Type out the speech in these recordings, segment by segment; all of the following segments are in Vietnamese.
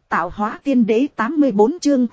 Tạo hóa tiên đế 84 chương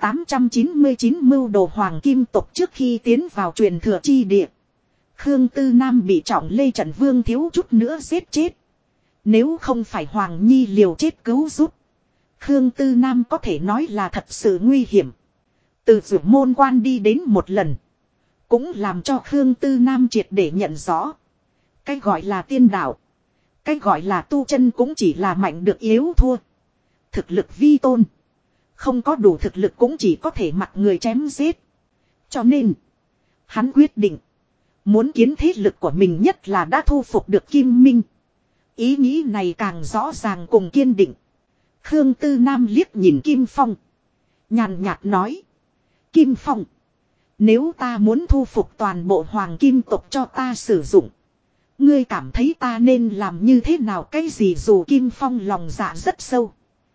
899 mưu đồ hoàng kim tộc. Trước khi tiến vào truyền thừa chi địa, Khương Tư Nam bị trọng lê trận vương thiếu chút nữa giết chết. Nếu không phải Hoàng Nhi liều chết cứu giúp, Khương Tư Nam có thể nói là thật sự nguy hiểm. Từ Dụ Môn Quan đi đến một lần, cũng làm cho Khương Tư Nam triệt để nhận rõ. Cái gọi là tiên đạo, cái gọi là tu chân cũng chỉ là mạnh được yếu thua. Thực lực vi tôn, không có đủ thực lực cũng chỉ có thể mặc người chém giết. Cho nên, hắn quyết định muốn kiến thế lực của mình, nhất là đã thu phục được Kim Minh. Ý nghĩ này càng rõ ràng cùng kiên định. Khương Tư Nam liếc nhìn Kim Phong, nhàn nhạt nói: Kim Phong, nếu ta muốn thu phục toàn bộ hoàng kim tộc cho ta sử dụng, ngươi cảm thấy ta nên làm như thế nào? Cái gì? Dù Kim Phong lòng dạ rất sâu,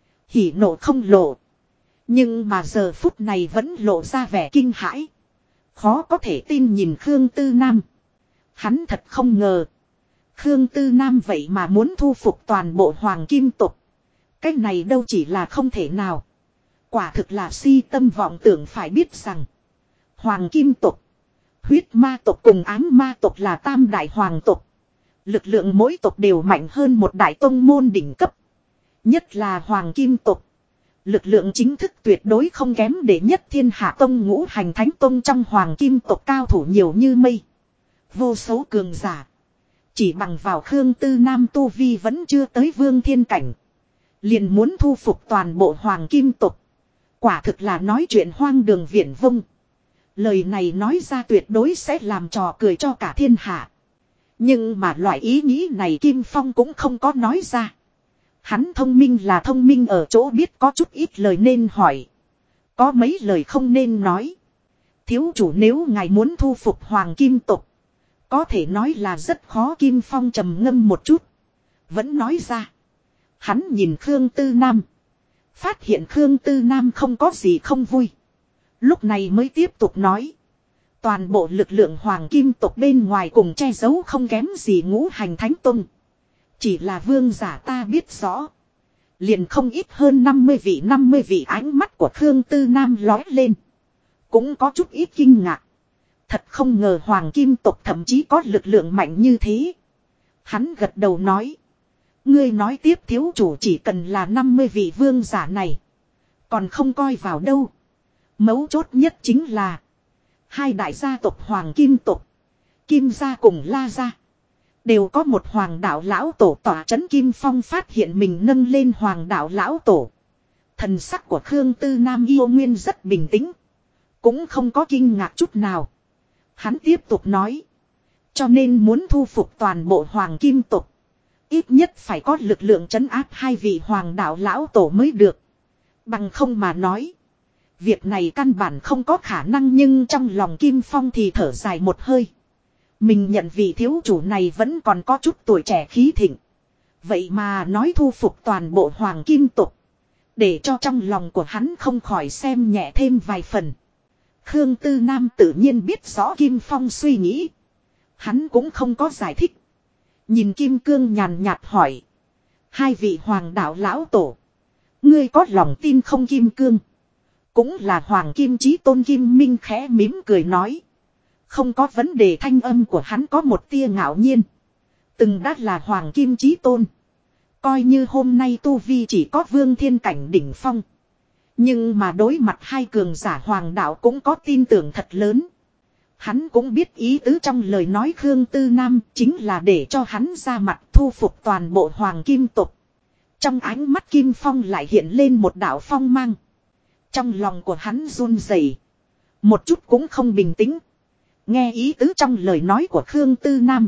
hỉ nộ không lộ, nhưng mà giờ phút này vẫn lộ ra vẻ kinh hãi. Khó có thể tin nhìn Khương Tư Nam. Hắn thật không ngờ Khương Tư Nam vậy mà muốn thu phục toàn bộ hoàng kim tộc. Cái này đâu chỉ là không thể nào, quả thực là si tâm vọng tưởng. Phải biết rằng hoàng kim tộc, huyết ma tộc cùng ám ma tộc là tam đại hoàng tộc. Lực lượng mỗi tộc đều mạnh hơn một đại tông môn đỉnh cấp. Nhất là hoàng kim tộc, lực lượng chính thức tuyệt đối không kém đệ nhất thiên hạ tông ngũ hành thánh tông. Trong hoàng kim tộc cao thủ nhiều như mây, vô số cường giả. Chỉ bằng vào Khương Tư Nam tu vi vẫn chưa tới vương thiên cảnh, liền muốn thu phục toàn bộ hoàng kim tộc, quả thực là nói chuyện hoang đường viển vông. Lời này nói ra tuyệt đối sẽ làm trò cười cho cả thiên hạ. Nhưng mà loại ý nghĩ này Kim Phong cũng không có nói ra. Hắn thông minh là thông minh ở chỗ biết có chút ít lời nên hỏi, có mấy lời không nên nói. Thiếu chủ, nếu ngài muốn thu phục hoàng kim tộc, có thể nói là rất khó. Kim Phong trầm ngâm một chút, vẫn nói ra. Hắn nhìn Khương Tư Nam, phát hiện Khương Tư Nam không có gì không vui, lúc này mới tiếp tục nói: toàn bộ lực lượng hoàng kim tộc bên ngoài cùng che giấu không kém gì ngũ hành thánh tông. Chỉ là vương giả ta biết rõ, liền không ít hơn 50 vị. Ánh mắt của Khương Tư Nam lóe lên, cũng có chút ít kinh ngạc. Thật không ngờ hoàng kim tộc thậm chí có lực lượng mạnh như thế. Hắn gật đầu nói: ngươi nói tiếp thiếu chủ, chỉ cần là 50 vị vương giả này, còn không coi vào đâu. Mấu chốt nhất chính là hai đại gia tộc hoàng kim tộc, Kim gia cùng La gia, đều có một hoàng đạo lão tổ tỏa chấn. Kim Phong phát hiện mình nâng lên hoàng đạo lão tổ. Thần sắc của Khương Tư Nam yêu nguyên rất bình tĩnh, cũng không có kinh ngạc chút nào. Hắn tiếp tục nói: cho nên muốn thu phục toàn bộ hoàng kim tộc, ít nhất phải có lực lượng trấn áp hai vị hoàng đạo lão tổ mới được. Bằng không mà nói, việc này căn bản không có khả năng. Nhưng trong lòng Kim Phong thì thở dài một hơi. Mình nhận vị thiếu chủ này vẫn còn có chút tuổi trẻ khí thịnh, vậy mà nói thu phục toàn bộ hoàng kim tộc, để cho trong lòng của hắn không khỏi xem nhẹ thêm vài phần. Khương Tư Nam tự nhiên biết rõ Kim Phong suy nghĩ, hắn cũng không có giải thích. Nhìn Kim Cương nhàn nhạt hỏi: hai vị hoàng đạo lão tổ, ngươi có lòng tin không? Kim Cương cũng là hoàng kim chí tôn. Kim Minh khẽ mỉm cười nói: không có vấn đề. Thanh âm của hắn có một tia ngạo nhiên. Từng đã là hoàng kim chí tôn, coi như hôm nay tu vi chỉ có vương thiên cảnh đỉnh phong, nhưng mà đối mặt hai cường giả hoàng đạo cũng có tin tưởng thật lớn. Hắn cũng biết ý tứ trong lời nói Khương Tư Nam chính là để cho hắn ra mặt thu phục toàn bộ hoàng kim tộc. Trong ánh mắt Kim Phong lại hiện lên một đạo phong mang. Trong lòng của hắn run rẩy, một chút cũng không bình tĩnh. Nghe ý tứ trong lời nói của Khương Tư Nam,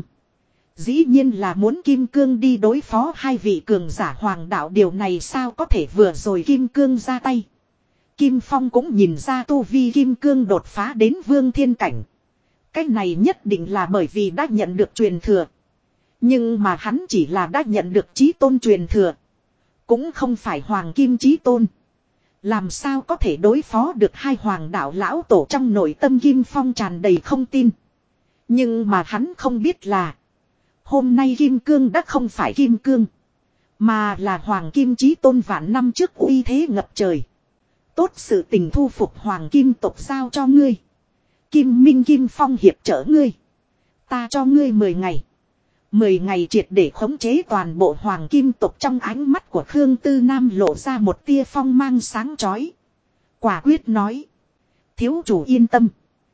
dĩ nhiên là muốn Kim Cương đi đối phó hai vị cường giả hoàng đạo. Điều này sao có thể? Vừa rồi Kim Cương ra tay, Kim Phong cũng nhìn ra tu vi Kim Cương đột phá đến vương thiên cảnh. Cái này nhất định là bởi vì đã nhận được truyền thừa. Nhưng mà hắn chỉ là đã nhận được chí tôn truyền thừa, cũng không phải hoàng kim chí tôn. Làm sao có thể đối phó được hai hoàng đạo lão tổ? Trong nội tâm Kim Phong tràn đầy không tin. Nhưng mà hắn không biết là hôm nay Kim Cương đã không phải Kim Cương, Mà là Hoàng Kim Chí Tôn vạn năm trước uy thế ngập trời. Tốt sự tình thu phục Hoàng Kim tộc giao cho ngươi. Kim Minh Kim Phong hiệp trợ ngươi. Ta cho ngươi 10 ngày. 10 ngày triệt để khống chế toàn bộ Hoàng Kim tộc. Trong ánh mắt của Khương Tư Nam lộ ra một tia phong mang sáng chói. Quả quyết nói. Thiếu chủ yên tâm.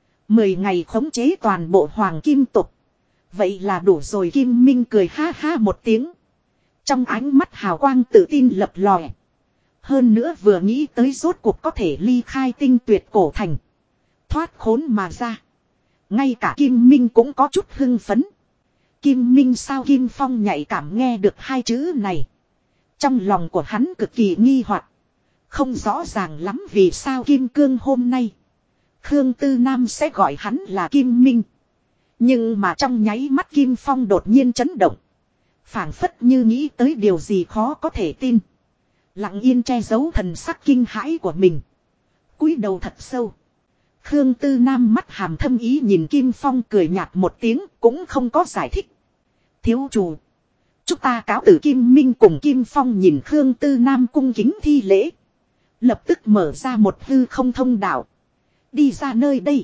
10 ngày khống chế toàn bộ Hoàng Kim tộc. Vậy là đủ rồi. Kim Minh cười ha ha một tiếng. Trong ánh mắt hào quang tự tin lập lòe. Hơn nữa vừa nghĩ tới rốt cuộc có thể ly khai Tinh Tuyệt cổ thành. Thoát khốn mà ra. Ngay cả Kim Minh cũng có chút hưng phấn. Kim Minh sao? Kim Phong nhạy cảm nghe được hai chữ này. Trong lòng của hắn cực kỳ nghi hoặc. Không rõ ràng lắm vì sao Kim Cương hôm nay Khương Tư Nam sẽ gọi hắn là Kim Minh. Nhưng mà trong nháy mắt Kim Phong đột nhiên chấn động. Phảng phất như nghĩ tới điều gì khó có thể tin. Lặng yên che giấu thần sắc kinh hãi của mình. Cúi đầu thật sâu. Khương Tư Nam mắt hàm thâm ý nhìn Kim Phong cười nhạt một tiếng cũng không có giải thích. Thiếu chủ. Chúng ta cáo từ. Kim Minh cùng Kim Phong nhìn Khương Tư Nam cung kính thi lễ. Lập tức mở ra một hư không thông đạo. Đi ra nơi đây.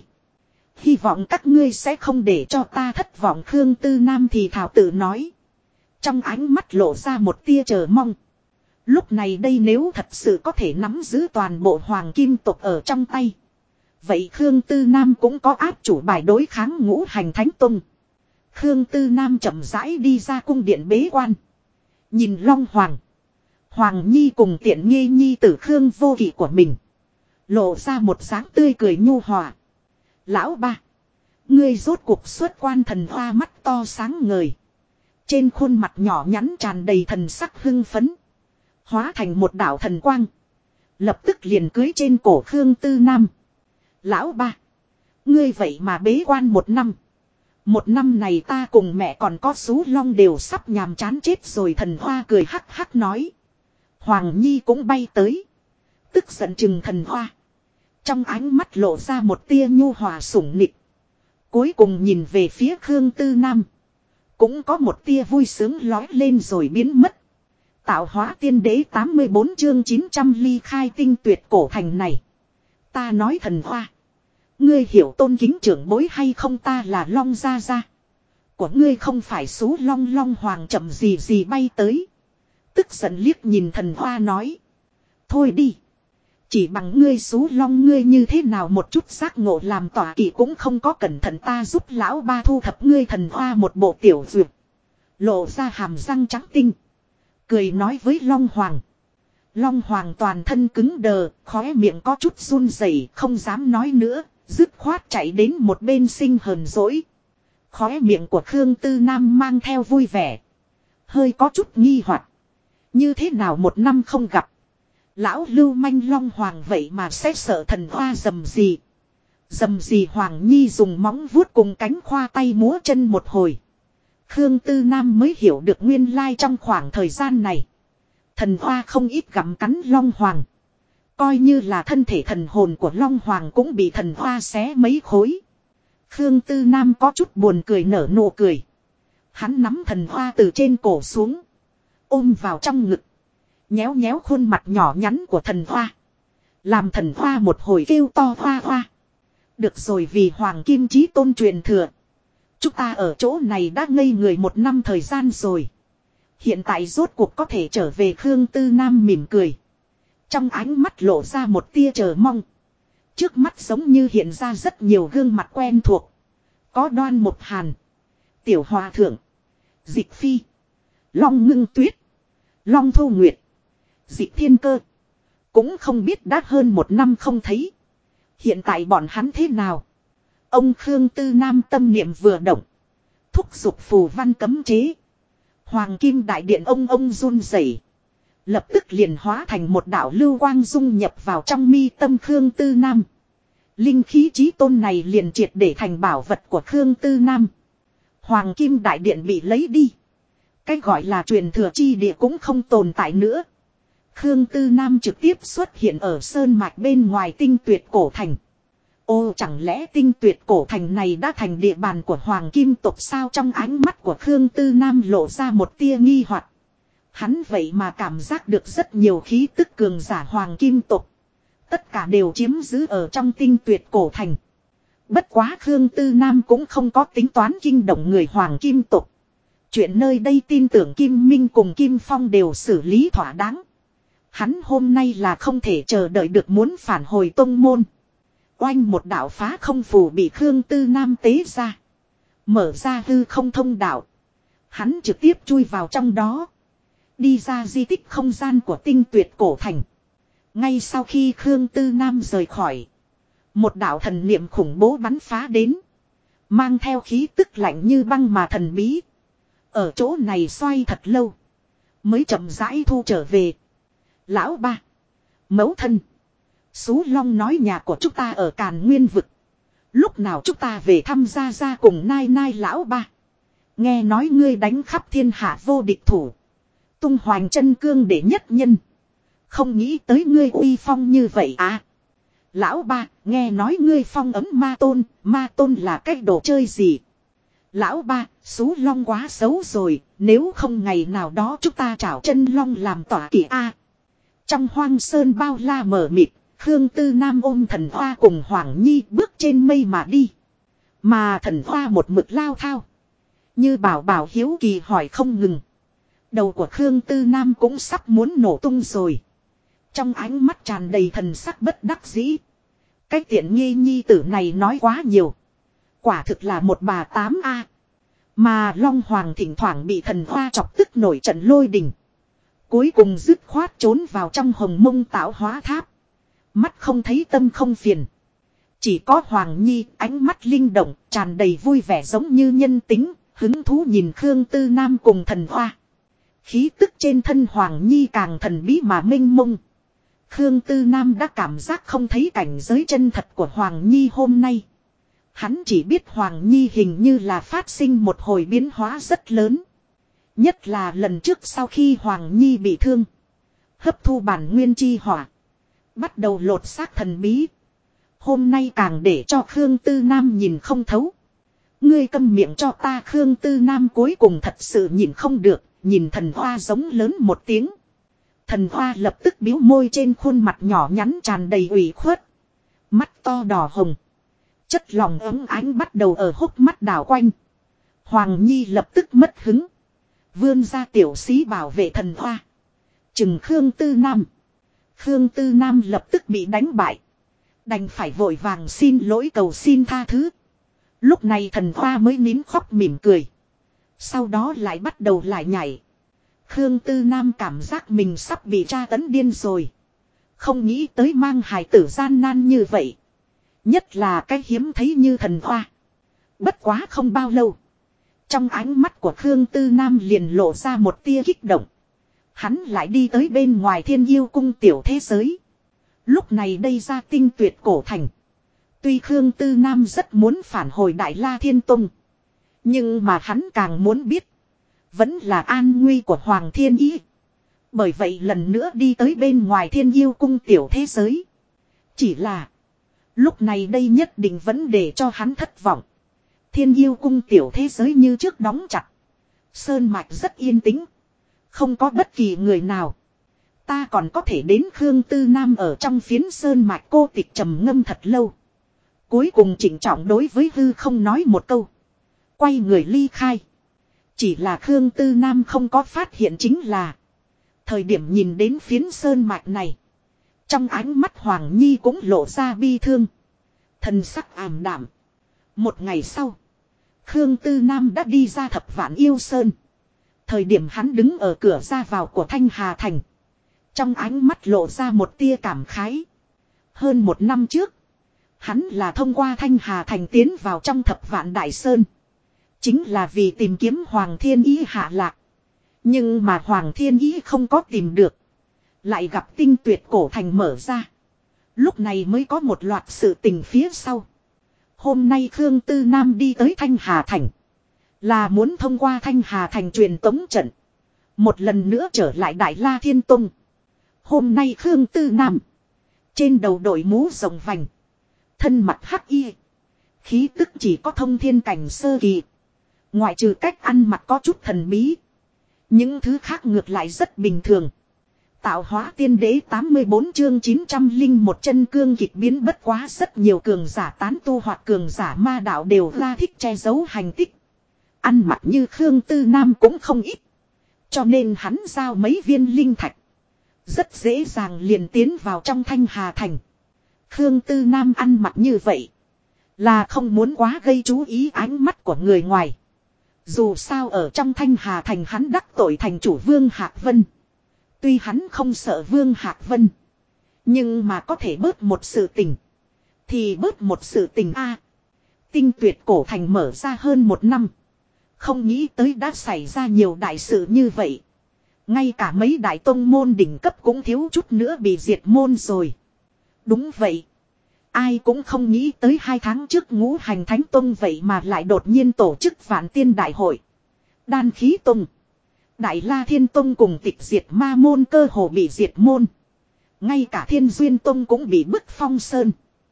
Hy vọng các ngươi sẽ không để cho ta thất vọng. Khương Tư Nam thì thảo tự nói. Trong ánh mắt lộ ra một tia chờ mong. Lúc này đây nếu thật sự có thể nắm giữ toàn bộ Hoàng Kim tộc ở trong tay. Vậy Khương Tư Nam cũng có áp chủ bài đối kháng Ngũ Hành Thánh Tông. Khương Tư Nam chậm rãi đi ra cung điện bế quan. Nhìn Long Hoàng. Hoàng Nhi cùng tiện nghi nhi tử Khương vô kỵ của mình. Lộ ra một dáng tươi cười nhu hòa. Lão ba. Ngươi rốt cuộc xuất quan. Thần hoa mắt to sáng ngời. Trên khuôn mặt nhỏ nhắn tràn đầy thần sắc hưng phấn. Hóa thành một đạo thần quang. Lập tức liền cưới trên cổ Khương Tư Nam. Lão ba. Ngươi vậy mà bế quan 1 năm. 1 năm này ta cùng mẹ còn có Sú Long đều sắp nhàm chán chết rồi. Thần hoa cười hắc hắc nói. Hoàng Nhi cũng bay tới. Tức giận chừng thần hoa. Trong ánh mắt lộ ra một tia nhu hòa sủng nịch. Cuối cùng nhìn về phía Khương Tư Nam. Cũng có một tia vui sướng lói lên rồi biến mất. Tạo hóa tiên đế 84 chương 900 ly khai Tinh Tuyệt cổ thành này. Ta nói thần hoa. Ngươi hiểu tôn kính trưởng bối hay không? Ta là Long Gia Gia. Của ngươi không phải Sú Long. Long Hoàng chậm gì gì bay tới. Tức giận liếc nhìn thần hoa nói. Thôi đi. Chỉ bằng ngươi Sú Long ngươi như thế nào một chút giác ngộ làm tỏa kỵ cũng không có cẩn thận. Ta giúp lão ba thu thập ngươi. Thần hoa một bộ tiểu duyệt. Lộ ra hàm răng trắng tinh. Cười nói với Long Hoàng. Long Hoàng toàn thân cứng đờ, khóe miệng có chút run rẩy, không dám nói nữa, dứt khoát chạy đến một bên sinh hờn dỗi. Khóe miệng của Khương Tư Nam mang theo vui vẻ. Hơi có chút nghi hoặc. Như thế nào 1 năm không gặp. Lão lưu manh Long Hoàng vậy mà sẽ sợ thần hoa dầm gì. Dầm gì Hoàng Nhi dùng móng vuốt cùng cánh khoa tay múa chân một hồi. Khương Tư Nam mới hiểu được nguyên lai trong khoảng thời gian này. Thần hoa không ít gặm cắn Long Hoàng. Coi như là thân thể thần hồn của Long Hoàng cũng bị thần hoa xé mấy khối. Khương Tư Nam có chút buồn cười nở nụ cười. Hắn nắm thần hoa từ trên cổ xuống. Ôm vào trong ngực. Nhéo nhéo khuôn mặt nhỏ nhắn của thần hoa. Làm thần hoa một hồi kêu to hoa hoa. Được rồi, vì Hoàng Kim Chí Tôn truyền thừa. Chúng ta ở chỗ này đã ngây người 1 năm thời gian rồi. Hiện tại rốt cuộc có thể trở về. Khương Tư Nam mỉm cười. Trong ánh mắt lộ ra một tia chờ mong. Trước mắt giống như hiện ra rất nhiều gương mặt quen thuộc. Có Đoan Một Hàn, Tiểu Hòa Thượng, Dịch Phi, Long Ngưng Tuyết, Long Thu Nguyệt, Dịch Thiên Cơ. Cũng không biết đã hơn 1 năm không thấy. Hiện tại bọn hắn thế nào? Ông Khương Tư Nam tâm niệm vừa động. Thúc giục phù văn cấm chế. Hoàng Kim Đại Điện ông run rẩy. Lập tức liền hóa thành một đạo lưu quang dung nhập vào trong mi tâm Khương Tư Nam. Linh khí chí tôn này liền triệt để thành bảo vật của Khương Tư Nam. Hoàng Kim Đại Điện bị lấy đi. Cái gọi là truyền thừa chi địa cũng không tồn tại nữa. Khương Tư Nam trực tiếp xuất hiện ở sơn mạch bên ngoài Tinh Tuyệt cổ thành. Ô, chẳng lẽ Tinh Tuyệt cổ thành này đã thành địa bàn của Hoàng Kim tộc sao? Trong ánh mắt của Khương Tư Nam lộ ra một tia nghi hoặc. Hắn vậy mà cảm giác được rất nhiều khí tức cường giả hoàng kim tộc. Tất cả đều chiếm giữ ở trong Tinh Tuyệt cổ thành. Bất quá Khương Tư Nam cũng không có tính toán kinh động người hoàng kim tộc. Chuyện nơi đây tin tưởng Kim Minh cùng Kim Phong đều xử lý thỏa đáng. Hắn hôm nay là không thể chờ đợi được muốn phản hồi tông môn. Oanh một đạo phá không phù bị Khương Tư Nam tế ra. Mở ra hư không thông đạo. Hắn trực tiếp chui vào trong đó. Đi ra di tích không gian của Tinh Tuyệt cổ thành. Ngay sau khi Khương Tư Nam rời khỏi. Một đạo thần niệm khủng bố bắn phá đến. Mang theo khí tức lạnh như băng mà thần bí. Ở chỗ này xoay thật lâu. Mới chậm rãi thu trở về. Lão ba. Mẫu thân. Sú Long nói nhà của chúng ta ở Càn Nguyên vực. Lúc nào chúng ta về thăm gia gia cùng nai nai lão ba. Nghe nói ngươi đánh khắp thiên hạ vô địch thủ. Tung hoành chân cương để nhất nhân. Không nghĩ tới ngươi uy phong như vậy à. Lão ba, nghe nói ngươi phong ấm ma tôn là cái đồ chơi gì? Lão ba, Sú Long quá xấu rồi, nếu không ngày nào đó chúng ta trảo chân long làm tỏa kỵ a. Trong hoang sơn bao la mờ mịt, Khương Tư Nam ôm thần hoa cùng Hoàng Nhi bước trên mây mà đi. Mà thần hoa một mực lao thao. Như bảo bảo hiếu kỳ hỏi không ngừng. Đầu của Khương Tư Nam cũng sắp muốn nổ tung rồi. Trong ánh mắt tràn đầy thần sắc bất đắc dĩ. Cái tiện nghi nhi tử này nói quá nhiều. Quả thực là một bà tám a. Mà Long Hoàng thỉnh thoảng bị thần hoa chọc tức nổi trận lôi đình. Cuối cùng dứt khoát trốn vào trong hồng mông tạo hóa tháp. Mắt không thấy tâm không phiền. Chỉ có Hoàng Nhi ánh mắt linh động tràn đầy vui vẻ giống như nhân tính. Hứng thú nhìn Khương Tư Nam cùng thần hoa. Khí tức trên thân Hoàng Nhi càng thần bí mà mênh mông. Khương Tư Nam đã cảm giác không thấy cảnh giới chân thật của Hoàng Nhi hôm nay. Hắn chỉ biết Hoàng Nhi hình như là phát sinh một hồi biến hóa rất lớn. Nhất là lần trước sau khi Hoàng Nhi bị thương. Hấp thu bản nguyên chi hỏa. Bắt đầu lột xác thần bí. Hôm nay càng để cho Khương Tư Nam nhìn không thấu. Ngươi câm miệng cho ta. Khương Tư Nam cuối cùng thật sự nhìn không được. Nhìn thần hoa giống lớn một tiếng. Thần hoa lập tức biếu môi trên khuôn mặt nhỏ nhắn tràn đầy ủy khuất. Mắt to đỏ hồng. Chất lòng ấm ánh bắt đầu ở hốc mắt đảo quanh. Hoàng Nhi lập tức mất hứng. Vươn ra tiểu xí bảo vệ thần hoa. Chừng Khương Tư Nam. Khương Tư Nam lập tức bị đánh bại. Đành phải vội vàng xin lỗi cầu xin tha thứ. Lúc này thần hoa mới nín khóc mỉm cười. Sau đó lại bắt đầu lại nhảy. Khương Tư Nam cảm giác mình sắp bị tra tấn điên rồi. Không nghĩ tới mang hài tử gian nan như vậy. Nhất là cái hiếm thấy như thần hoa. Bất quá không bao lâu. Trong ánh mắt của Khương Tư Nam liền lộ ra một tia kích động. Hắn lại đi tới bên ngoài Thiên Yêu cung tiểu thế giới. Lúc này đây ra Tinh Tuyệt cổ thành. Tuy Khương Tư Nam rất muốn phản hồi Đại La Thiên Tông. Nhưng mà hắn càng muốn biết. Vẫn là an nguy của Hoàng Thiên Ý. Bởi vậy lần nữa đi tới bên ngoài Thiên Yêu cung tiểu thế giới. Chỉ là. Lúc này đây nhất định vẫn để cho hắn thất vọng. Thiên Yêu cung tiểu thế giới như trước đóng chặt. Sơn mạch rất yên tĩnh. Không có bất kỳ người nào. Ta còn có thể đến Khương Tư Nam ở trong phiến sơn mạch cô tịch trầm ngâm thật lâu. Cuối cùng chỉnh trọng đối với hư không nói một câu. Quay người ly khai. Chỉ là Khương Tư Nam không có phát hiện chính là. Thời điểm nhìn đến phiến sơn mạch này. Trong ánh mắt Hoàng Nhi cũng lộ ra bi thương. Thần sắc ảm đạm. Một ngày sau. Khương Tư Nam đã đi ra Thập Vạn Yêu Sơn. Thời điểm hắn đứng ở cửa ra vào của Thanh Hà Thành. Trong ánh mắt lộ ra một tia cảm khái. Hơn một năm trước. Hắn là thông qua Thanh Hà Thành tiến vào trong Thập Vạn Đại Sơn. Chính là vì tìm kiếm Hoàng Thiên Ý hạ lạc. Nhưng mà Hoàng Thiên Ý không có tìm được. Lại gặp Tinh Tuyệt cổ thành mở ra. Lúc này mới có một loạt sự tình phía sau. Hôm nay Khương Tư Nam đi tới Thanh Hà Thành. Là muốn thông qua Thanh Hà Thành truyền tống trận. Một lần nữa trở lại Đại La Thiên Tông. Hôm nay Khương Tư Nam. Trên đầu đội mũ rồng vành. Thân mặt hắc y. Khí tức chỉ có thông thiên cảnh sơ kỳ. Ngoại trừ cách ăn mặc có chút thần bí. Những thứ khác ngược lại rất bình thường. Tạo hóa tiên đế 84 chương 901 chân cương kịch biến, bất quá rất nhiều cường giả tán tu hoặc cường giả ma đạo đều ra thích che giấu hành tích. Ăn mặc như Khương Tư Nam cũng không ít. Cho nên hắn giao mấy viên linh thạch. Rất dễ dàng liền tiến vào trong Thanh Hà Thành. Khương Tư Nam ăn mặc như vậy là không muốn quá gây chú ý ánh mắt của người ngoài. Dù sao ở trong Thanh Hà Thành hắn đắc tội thành chủ Vương Hạc Vân. Tuy hắn không sợ Vương Hạc Vân, nhưng mà có thể bớt một sự tình thì bớt một sự tình a. Tinh Tuyệt cổ thành mở ra hơn 1 năm. Không nghĩ tới đã xảy ra nhiều đại sự như vậy. Ngay cả mấy đại tông môn đỉnh cấp cũng thiếu chút nữa bị diệt môn rồi. Đúng vậy. Ai cũng không nghĩ tới 2 tháng trước Ngũ Hành Thánh Tông vậy mà lại đột nhiên tổ chức Vạn Tiên Đại Hội. Đan Khí Tông, Đại La Thiên Tông cùng Tịch Diệt Ma Môn cơ hồ bị diệt môn. Ngay cả Thiên Duyên Tông cũng bị bức phong sơn.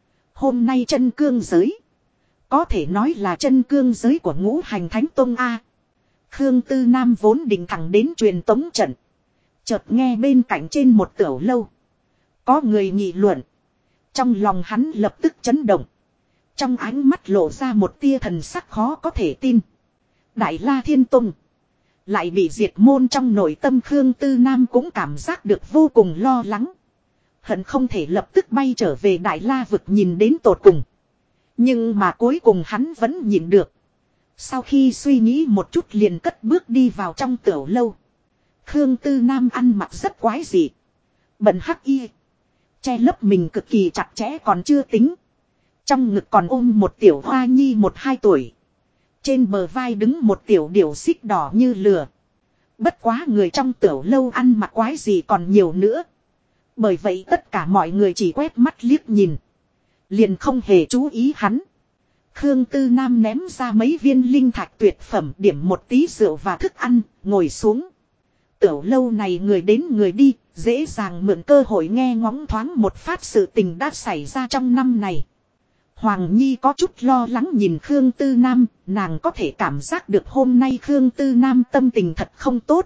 Hôm nay chân cương giới, có thể nói là chân cương giới của Ngũ Hành Thánh Tông A. Khương Tư Nam vốn định thẳng đến truyền tống trận. Chợt nghe bên cạnh trên một tiểu lâu có người nghị luận. Trong lòng hắn lập tức chấn động. Trong ánh mắt lộ ra một tia thần sắc khó có thể tin. Đại La Thiên Tông lại bị diệt môn, trong nội tâm Khương Tư Nam cũng cảm giác được vô cùng lo lắng. Hận không thể lập tức bay trở về Đại La vực nhìn đến tột cùng. Nhưng mà cuối cùng hắn vẫn nhịn được. Sau khi suy nghĩ một chút liền cất bước đi vào trong tiểu lâu. Khương Tư Nam ăn mặc rất quái dị. Bận hắc y, che lấp mình cực kỳ chặt chẽ còn chưa tính. Trong ngực còn ôm một tiểu hoa nhi 1-2 tuổi. Trên bờ vai đứng một tiểu điểu xích đỏ như lửa. Bất quá người trong tiểu lâu ăn mặc quái gì còn nhiều nữa. Bởi vậy tất cả mọi người chỉ quét mắt liếc nhìn. Liền không hề chú ý hắn. Khương Tư Nam ném ra mấy viên linh thạch tuyệt phẩm, điểm một tí rượu và thức ăn, ngồi xuống. Tiểu lâu này người đến người đi, dễ dàng mượn cơ hội nghe ngóng thoáng một phát sự tình đã xảy ra trong năm này. Hoàng Nhi có chút lo lắng nhìn Khương Tư Nam, nàng có thể cảm giác được hôm nay Khương Tư Nam tâm tình thật không tốt.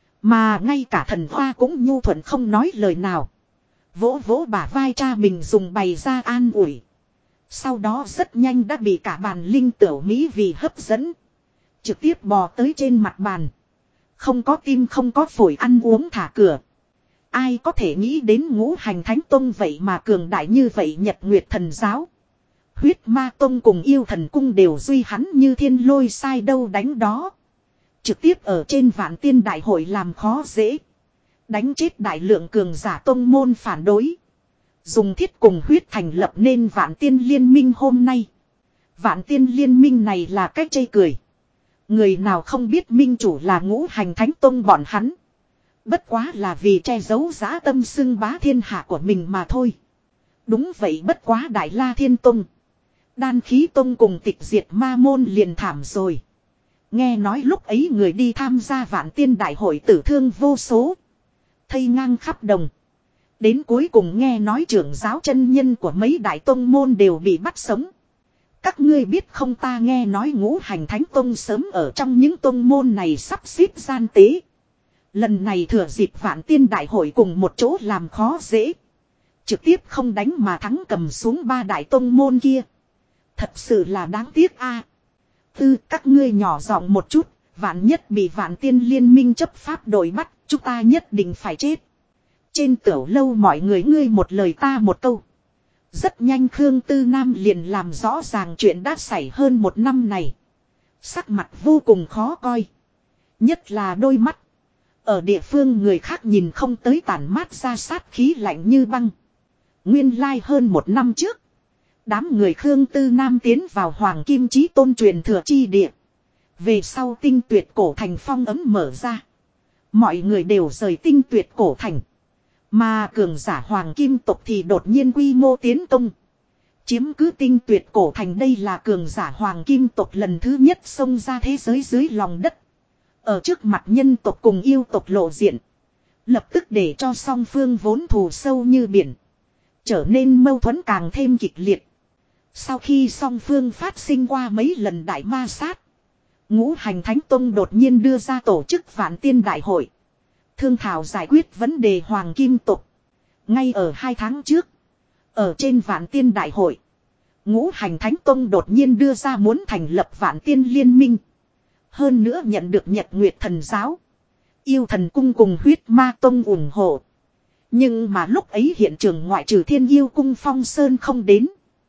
Mà ngay cả Thần Hoa cũng nhu thuận không nói lời nào. Vỗ vỗ bả vai cha mình dùng bày ra an ủi. Sau đó rất nhanh đã bị cả bàn linh tiểu mỹ vì hấp dẫn. Trực tiếp bò tới trên mặt bàn. Không có tim không có phổi ăn uống thả cửa. Ai có thể nghĩ đến Ngũ Hành Thánh Tông vậy mà cường đại như vậy. Nhật Nguyệt Thần Giáo, Huyết Ma Tông cùng Yêu Thần Cung đều duy hắn như thiên lôi sai đâu đánh đó. Trực tiếp ở trên Vạn Tiên Đại Hội làm khó dễ. Đánh chết đại lượng cường giả tông môn phản đối. Dùng thiết cùng huyết thành lập nên Vạn Tiên Liên Minh hôm nay. Vạn Tiên Liên Minh này là cách chê cười. Người nào không biết minh chủ là Ngũ Hành Thánh Tông bọn hắn. Bất quá là vì che giấu dã tâm xưng bá thiên hạ của mình mà thôi. Đúng vậy, bất quá Đại La Thiên Tông, Đan Khí Tông cùng Tịch Diệt Ma Môn liền thảm rồi. Nghe nói lúc ấy người đi tham gia Vạn Tiên Đại Hội tử thương vô số. Thây ngang khắp đồng. Đến cuối cùng nghe nói trưởng giáo chân nhân của mấy đại tông môn đều bị bắt sống. Các ngươi biết không, ta nghe nói Ngũ Hành Thánh Tông sớm ở trong những tông môn này sắp xếp gian tế. Lần này thừa dịp Vạn Tiên Đại Hội cùng một chỗ làm khó dễ. Trực tiếp không đánh mà thắng, cầm xuống 3 đại tông môn kia. Thật sự là đáng tiếc a. Các ngươi nhỏ giọng một chút, vạn nhất bị Vạn Tiên Liên Minh chấp pháp đội bắt, chúng ta nhất định phải chết. Trên tiểu lâu mọi người ngươi một lời ta một câu. Rất nhanh Khương Tư Nam liền làm rõ ràng chuyện đã xảy hơn 1 năm này. Sắc mặt vô cùng khó coi. Nhất là đôi mắt. Ở địa phương người khác nhìn không tới tản mát ra sát khí lạnh như băng. Nguyên lai hơn 1 năm trước, đám người Khương Tư Nam tiến vào Hoàng Kim Chí Tôn truyền thừa chi địa. Về sau Tinh Tuyệt cổ thành phong ấm mở ra. Mọi người đều rời Tinh Tuyệt cổ thành. Mà cường giả Hoàng Kim tộc thì đột nhiên quy mô tiến công. Chiếm cứ Tinh Tuyệt cổ thành, đây là cường giả Hoàng Kim tộc lần thứ nhất xông ra thế giới dưới lòng đất. Ở trước mặt nhân tộc cùng yêu tộc lộ diện. Lập tức để cho song phương vốn thù sâu như biển trở nên mâu thuẫn càng thêm kịch liệt. Sau khi song phương phát sinh qua mấy lần đại ma sát, Ngũ Hành Thánh Tông đột nhiên đưa ra tổ chức Vạn Tiên Đại hội. Thương thảo giải quyết vấn đề Hoàng Kim Tộc. Ngay ở 2 tháng trước. Ở trên Vạn Tiên Đại hội. Ngũ Hành Thánh Tông đột nhiên đưa ra muốn thành lập Vạn Tiên Liên Minh. Hơn nữa nhận được Nhật Nguyệt Thần Giáo, Yêu Thần Cung cùng Huyết Ma Tông ủng hộ. Nhưng mà lúc ấy hiện trường ngoại trừ Thiên Yêu Cung Phong Sơn không đến.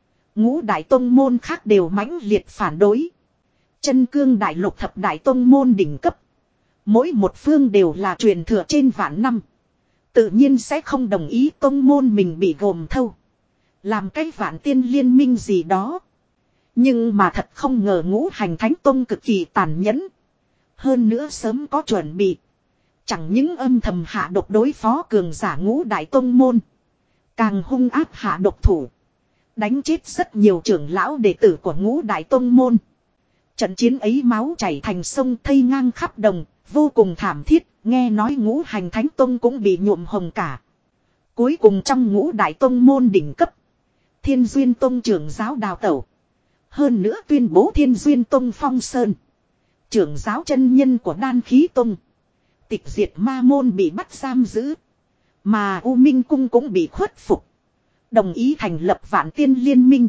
Ngũ Đại Tông môn khác đều mãnh liệt phản đối. Chân Cương Đại Lục thập đại tông môn đỉnh cấp. Mỗi một phương đều là truyền thừa trên vạn năm. Tự nhiên sẽ không đồng ý tông môn mình bị gồm thâu. Làm cái Vạn Tiên Liên Minh gì đó. Nhưng mà thật không ngờ Ngũ Hành Thánh Tông cực kỳ tàn nhẫn. Hơn nữa sớm có chuẩn bị. Chẳng những âm thầm hạ độc đối phó cường giả Ngũ Đại Tông môn. Càng hung ác hạ độc thủ. Đánh chết rất nhiều trưởng lão đệ tử của Ngũ Đại Tông môn. Trận chiến ấy máu chảy thành sông thây ngang khắp đồng, vô cùng thảm thiết, nghe nói Ngũ Hành Thánh Tông cũng bị nhuộm hồng cả. Cuối cùng trong Ngũ Đại Tông môn đỉnh cấp, Thiên Duyên Tông trưởng giáo đào tẩu. Hơn nữa tuyên bố Thiên Duyên Tông phong sơn. Trưởng giáo chân nhân của Đan Khí Tông. Tịch diệt ma môn bị bắt giam giữ. Mà U Minh Cung cũng bị khuất phục. Đồng ý thành lập Vạn Tiên Liên Minh.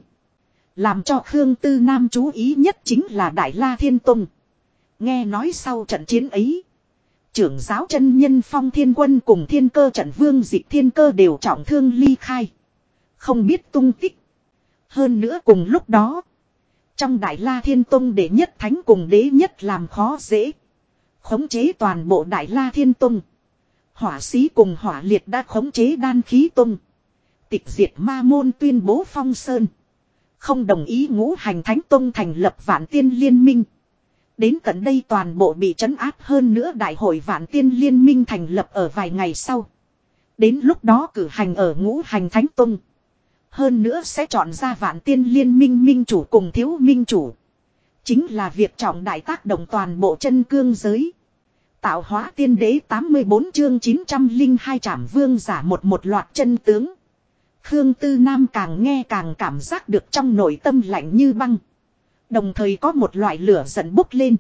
Làm cho Khương Tư Nam chú ý nhất chính là Đại La Thiên Tông. Nghe nói sau trận chiến ấy, trưởng giáo chân nhân Phong Thiên Quân cùng Thiên Cơ Trận Vương Dịch Thiên Cơ đều trọng thương ly khai. Không biết tung tích. Hơn nữa cùng lúc đó, trong Đại La Thiên Tông đệ nhất thánh cùng đế nhất làm khó dễ. Khống chế toàn bộ Đại La Thiên Tông. Hỏa sĩ cùng hỏa liệt đã khống chế Đan Khí Tông. Tịch diệt ma môn tuyên bố phong sơn. Không đồng ý Ngũ Hành Thánh Tông thành lập Vạn Tiên Liên Minh. Đến tận đây toàn bộ bị trấn áp, hơn nữa đại hội Vạn Tiên Liên Minh thành lập ở vài ngày sau. Đến lúc đó cử hành ở Ngũ Hành Thánh Tông. Hơn nữa sẽ chọn ra Vạn Tiên Liên Minh minh chủ cùng thiếu minh chủ. Chính là việc trọng đại tác động toàn bộ chân cương giới. Tạo hóa tiên đế 84 chương 902 trảm vương giả một loạt chân tướng. Khương Tư Nam càng nghe càng cảm giác được trong nội tâm lạnh như băng. Đồng thời có một loại lửa giận bốc lên.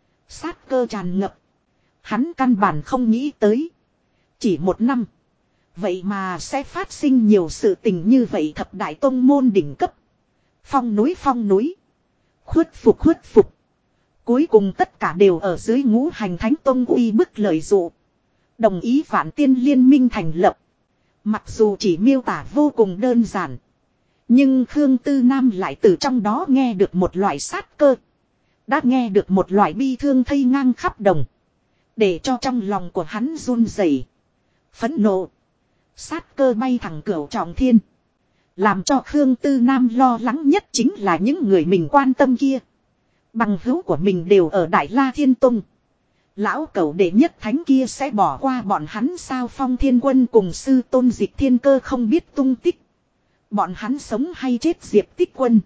Sát cơ tràn ngập. Hắn căn bản không nghĩ tới. Chỉ 1 năm. Vậy mà sẽ phát sinh nhiều sự tình như vậy. Thập đại tông môn đỉnh cấp. Phong núi. Khuất phục. Cuối cùng tất cả đều ở dưới Ngũ Hành Thánh Tông uy bức lợi dụ. Đồng ý Vạn Tiên Liên Minh thành lập. Mặc dù chỉ miêu tả vô cùng đơn giản. Nhưng Khương Tư Nam lại từ trong đó nghe được một loại sát cơ. Đã nghe được một loại bi thương thây ngang khắp đồng. Để cho trong lòng của hắn run rẩy, phẫn nộ. Sát cơ bay thẳng cửu trọng thiên. Làm cho Khương Tư Nam lo lắng nhất chính là những người mình quan tâm kia. Bằng hữu của mình đều ở Đại La Thiên Tông. Lão cẩu đệ nhất thánh kia sẽ bỏ qua bọn hắn sao? Phong Thiên Quân cùng sư tôn Dịch Thiên Cơ không biết tung tích. Bọn hắn sống hay chết? Diệp Tích Quân,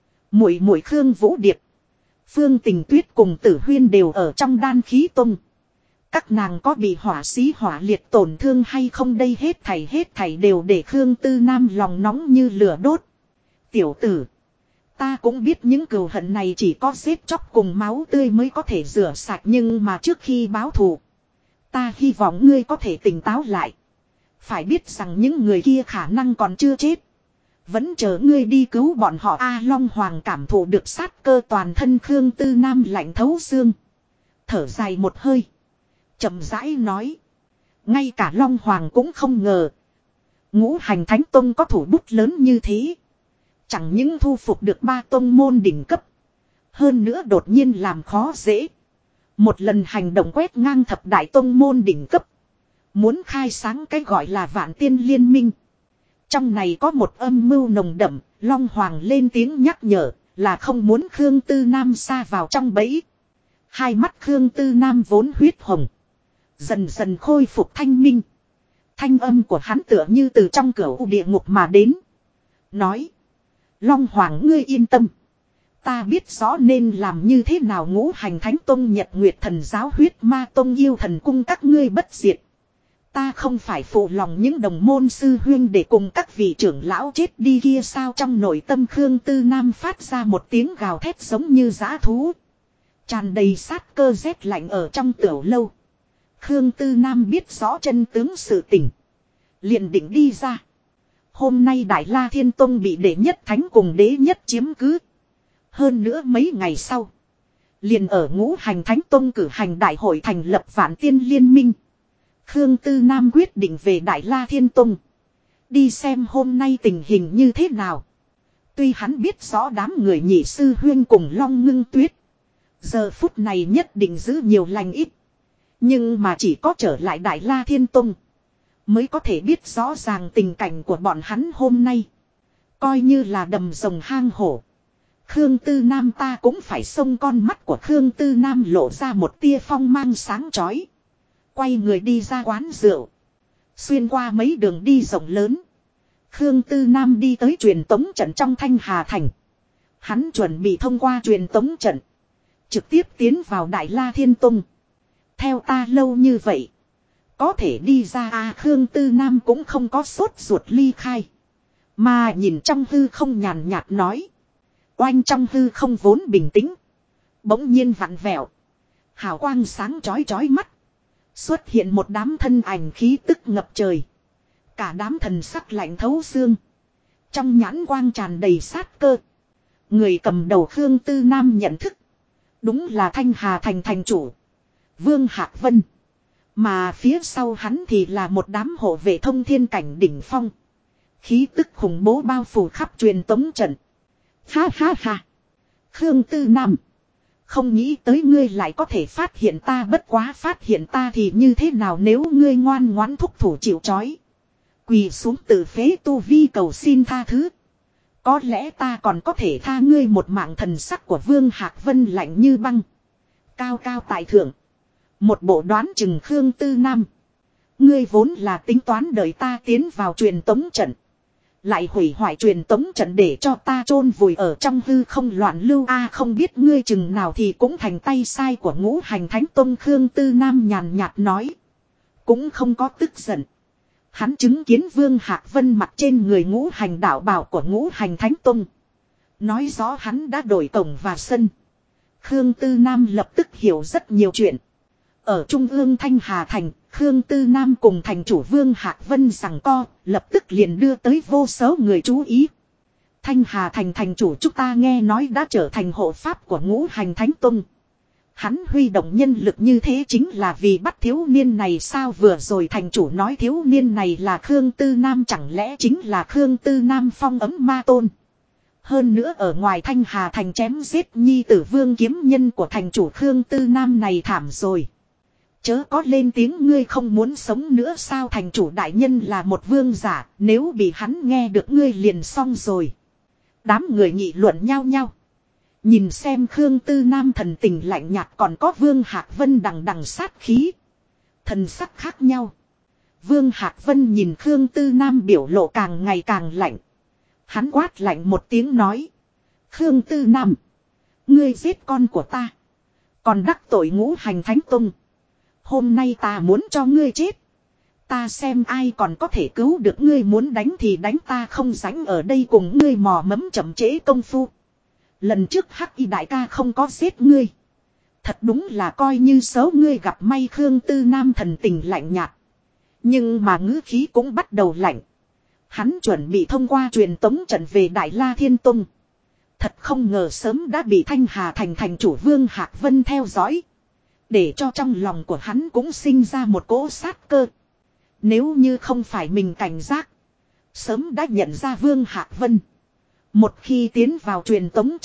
muội Khương Vũ Điệp, Phương Tình Tuyết cùng Tử Huyên đều ở trong Đan Khí Tông. Các nàng có bị hỏa sĩ hỏa liệt tổn thương hay không? Đây hết thảy đều để Khương Tư Nam lòng nóng như lửa đốt. Tiểu tử, ta cũng biết những cừu hận này chỉ có giết chóc cùng máu tươi mới có thể rửa sạch, nhưng mà trước khi báo thù, ta hy vọng ngươi có thể tỉnh táo lại. Phải biết rằng những người kia khả năng còn chưa chết. Vẫn chờ ngươi đi cứu bọn họ. Long Hoàng cảm thụ được sát cơ toàn thân Khương Tư Nam lạnh thấu xương. Thở dài một hơi, chậm rãi nói. Ngay cả Long Hoàng cũng không ngờ Ngũ Hành Thánh Tông có thủ bút lớn như thế. Chẳng những thu phục được 3 tông môn đỉnh cấp, hơn nữa đột nhiên làm khó dễ. Một lần hành động quét ngang thập đại tông môn đỉnh cấp. Muốn khai sáng cái gọi là Vạn Tiên Liên Minh. Trong này có một âm mưu nồng đậm. Long Hoàng lên tiếng nhắc nhở là không muốn Khương Tư Nam sa vào trong bẫy. Hai mắt Khương Tư Nam vốn huyết hồng, dần dần khôi phục thanh minh. Thanh âm của hắn tựa như từ trong cửu địa ngục mà đến. Nói: Long Hoàng ngươi yên tâm. Ta biết rõ nên làm như thế nào. Ngũ Hành Thánh Tông, Nhật Nguyệt Thần Giáo, Huyết Ma Tông, Yêu Thần Cung các ngươi bất diệt. Ta không phải phụ lòng những đồng môn sư huyên để cùng các vị trưởng lão chết đi kia sao? Trong nội tâm Khương Tư Nam phát ra một tiếng gào thét giống như dã thú. Tràn đầy sát cơ rét lạnh ở trong tiểu lâu. Khương Tư Nam biết rõ chân tướng sự tình. Liền định đi ra. Hôm nay Đại La Thiên Tông bị đệ nhất thánh cùng đế nhất chiếm cứ. Hơn nữa mấy ngày sau. Liền ở Ngũ Hành Thánh Tông cử hành đại hội thành lập Vạn Tiên Liên Minh. Khương Tư Nam quyết định về Đại La Thiên Tông. Đi xem hôm nay tình hình như thế nào. Tuy hắn biết rõ đám người nhị sư huyên cùng Long Ngưng Tuyết. Giờ phút này nhất định giữ nhiều lành ít. Nhưng mà chỉ có trở lại Đại La Thiên Tông. Mới có thể biết rõ ràng tình cảnh của bọn hắn hôm nay. Coi như là đầm rồng hang hổ. Khương Tư Nam ta cũng phải xông con mắt của Khương Tư Nam lộ ra một tia phong mang sáng chói. Quay người đi ra quán rượu. Xuyên qua mấy đường đi rộng lớn. Khương Tư Nam đi tới truyền tống trận trong Thanh Hà Thành. Hắn chuẩn bị thông qua truyền tống trận. Trực tiếp tiến vào Đại La Thiên Tông. Theo ta lâu như vậy. Có thể đi ra Khương Tư Nam cũng không có sốt ruột ly khai. Mà nhìn trong hư không nhàn nhạt nói. Oanh trong hư không vốn bình tĩnh. Bỗng nhiên vặn vẹo. Hào quang sáng chói chói mắt. Xuất hiện một đám thân ảnh khí tức ngập trời. Cả đám thần sắc lạnh thấu xương. Trong nhãn quang tràn đầy sát cơ. Người cầm đầu Khương Tư Nam nhận thức. Đúng là Thanh Hà Thành thành chủ. Vương Hạc Vân. Mà phía sau hắn thì là một đám hộ vệ thông thiên cảnh đỉnh phong. Khí tức khủng bố bao phủ khắp truyền tống trận. Ha ha ha. Khương Tư Nam. Không nghĩ tới ngươi lại có thể phát hiện ta, bất quá phát hiện ta thì như thế nào nếu ngươi ngoan ngoãn thúc thủ chịu trói. Quỳ xuống tự phế tu vi cầu xin tha thứ. Có lẽ ta còn có thể tha ngươi một mạng. Thần sắc của Vương Hạc Vân lạnh như băng. Cao cao tại thượng. Một bộ đoán chừng Khương Tư Nam. Ngươi vốn là tính toán đợi ta tiến vào truyền tống trận. Lại hủy hoại truyền tống trận để cho ta chôn vùi ở trong hư không loạn lưu không biết ngươi chừng nào thì cũng thành tay sai của Ngũ Hành Thánh Tông. Khương Tư Nam nhàn nhạt nói. Cũng không có tức giận. Hắn chứng kiến Vương Hạc Vân mặc trên người ngũ hành đạo bào của Ngũ Hành Thánh Tông. Nói rõ hắn đã đổi cổng và sân. Khương Tư Nam lập tức hiểu rất nhiều chuyện. Ở trung ương Thanh Hà Thành, Khương Tư Nam cùng thành chủ Vương Hạc Vân giằng co, lập tức liền đưa tới vô số người chú ý. Thanh Hà Thành thành chủ chúng ta nghe nói đã trở thành hộ pháp của Ngũ Hành Thánh Tông. Hắn huy động nhân lực như thế chính là vì bắt thiếu niên này sao? Vừa rồi thành chủ nói thiếu niên này là Khương Tư Nam, chẳng lẽ chính là Khương Tư Nam phong ấm ma tôn? Hơn nữa ở ngoài Thanh Hà Thành chém giết nhi tử Vương kiếm nhân của thành chủ Khương Tư Nam này thảm rồi. Chớ có lên tiếng, ngươi không muốn sống nữa sao? Thành chủ đại nhân là một vương giả, nếu bị hắn nghe được ngươi liền xong rồi. Đám người nghị luận nhau nhau. Nhìn xem Khương Tư Nam thần tình lạnh nhạt, còn có Vương Hạc Vân đằng đằng sát khí. Thần sắc khác nhau. Vương Hạc Vân nhìn Khương Tư Nam biểu lộ càng ngày càng lạnh. Hắn quát lạnh một tiếng nói. Khương Tư Nam. Ngươi giết con của ta. Còn đắc tội Ngũ Hành Thánh Tông. Hôm nay ta muốn cho ngươi chết. Ta xem ai còn có thể cứu được ngươi, muốn đánh thì đánh, ta không rảnh ở đây cùng ngươi mò mẫm chậm trễ công phu. Lần trước Hắc Y đại ca không có giết ngươi. Thật đúng là coi như số ngươi gặp may. Khương Tư Nam thần tình lạnh nhạt. Nhưng mà ngữ khí cũng bắt đầu lạnh. Hắn chuẩn bị thông qua truyền tống trận về Đại La Thiên Tông. Thật không ngờ sớm đã bị Thanh Hà Thành thành chủ Vương Hạc Vân theo dõi. Để cho trong lòng của hắn cũng sinh ra một cỗ sát cơ. Nếu như không phải mình cảnh giác, sớm đã nhận ra Vương Hạc Vân. Một khi tiến vào truyền tống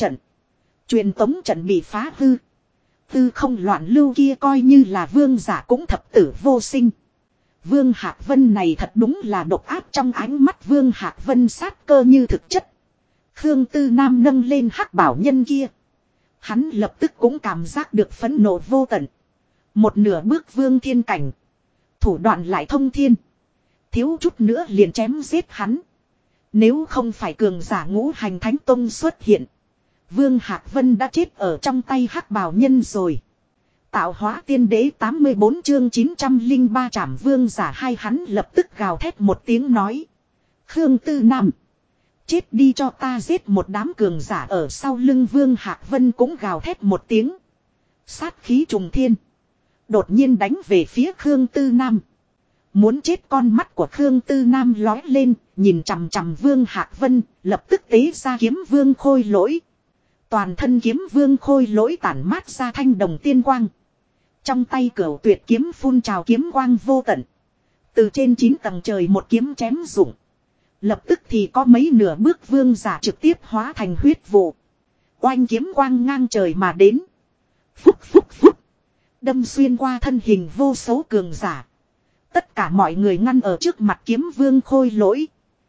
trận bị phá hư. Tư không loạn lưu kia coi như là vương giả cũng thập tử vô sinh. Vương Hạc Vân này thật đúng là độc ác, trong ánh mắt Vương Hạc Vân sát cơ như thực chất. Khương Tư Nam nâng lên hắc bảo nhân kia. Hắn lập tức cũng cảm giác được phẫn nộ vô tận. Một nửa bước vương thiên cảnh. Thủ đoạn lại thông thiên. Thiếu chút nữa liền chém giết hắn. Nếu không phải cường giả Ngũ Hành Thánh Tông xuất hiện, Vương Hạc Vân đã chết ở trong tay hắc bào nhân rồi. Tạo hóa tiên đế 84 chương 903 trảm vương giả hai. Hắn lập tức gào thét một tiếng nói. Khương Tư Nam. Chết đi cho ta, giết một đám cường giả ở sau lưng Vương Hạc Vân cũng gào thét một tiếng. Sát khí trùng thiên. Đột nhiên đánh về phía Khương Tư Nam. Muốn chết, con mắt của Khương Tư Nam lói lên, nhìn chằm chằm Vương Hạc Vân, lập tức tế ra kiếm vương khôi lỗi. Toàn thân kiếm vương khôi lỗi tản mát ra thanh đồng tiên quang. Trong tay cửu tuyệt kiếm phun trào kiếm quang vô tận. Từ trên 9 tầng trời một kiếm chém rụng. Lập tức thì có mấy nửa bước vương giả trực tiếp hóa thành huyết vụ. Oanh kiếm quang ngang trời mà đến. Phúc phúc phúc. Đâm xuyên qua thân hình vô số cường giả. Tất cả mọi người ngăn ở trước mặt kiếm vương khôi lỗi.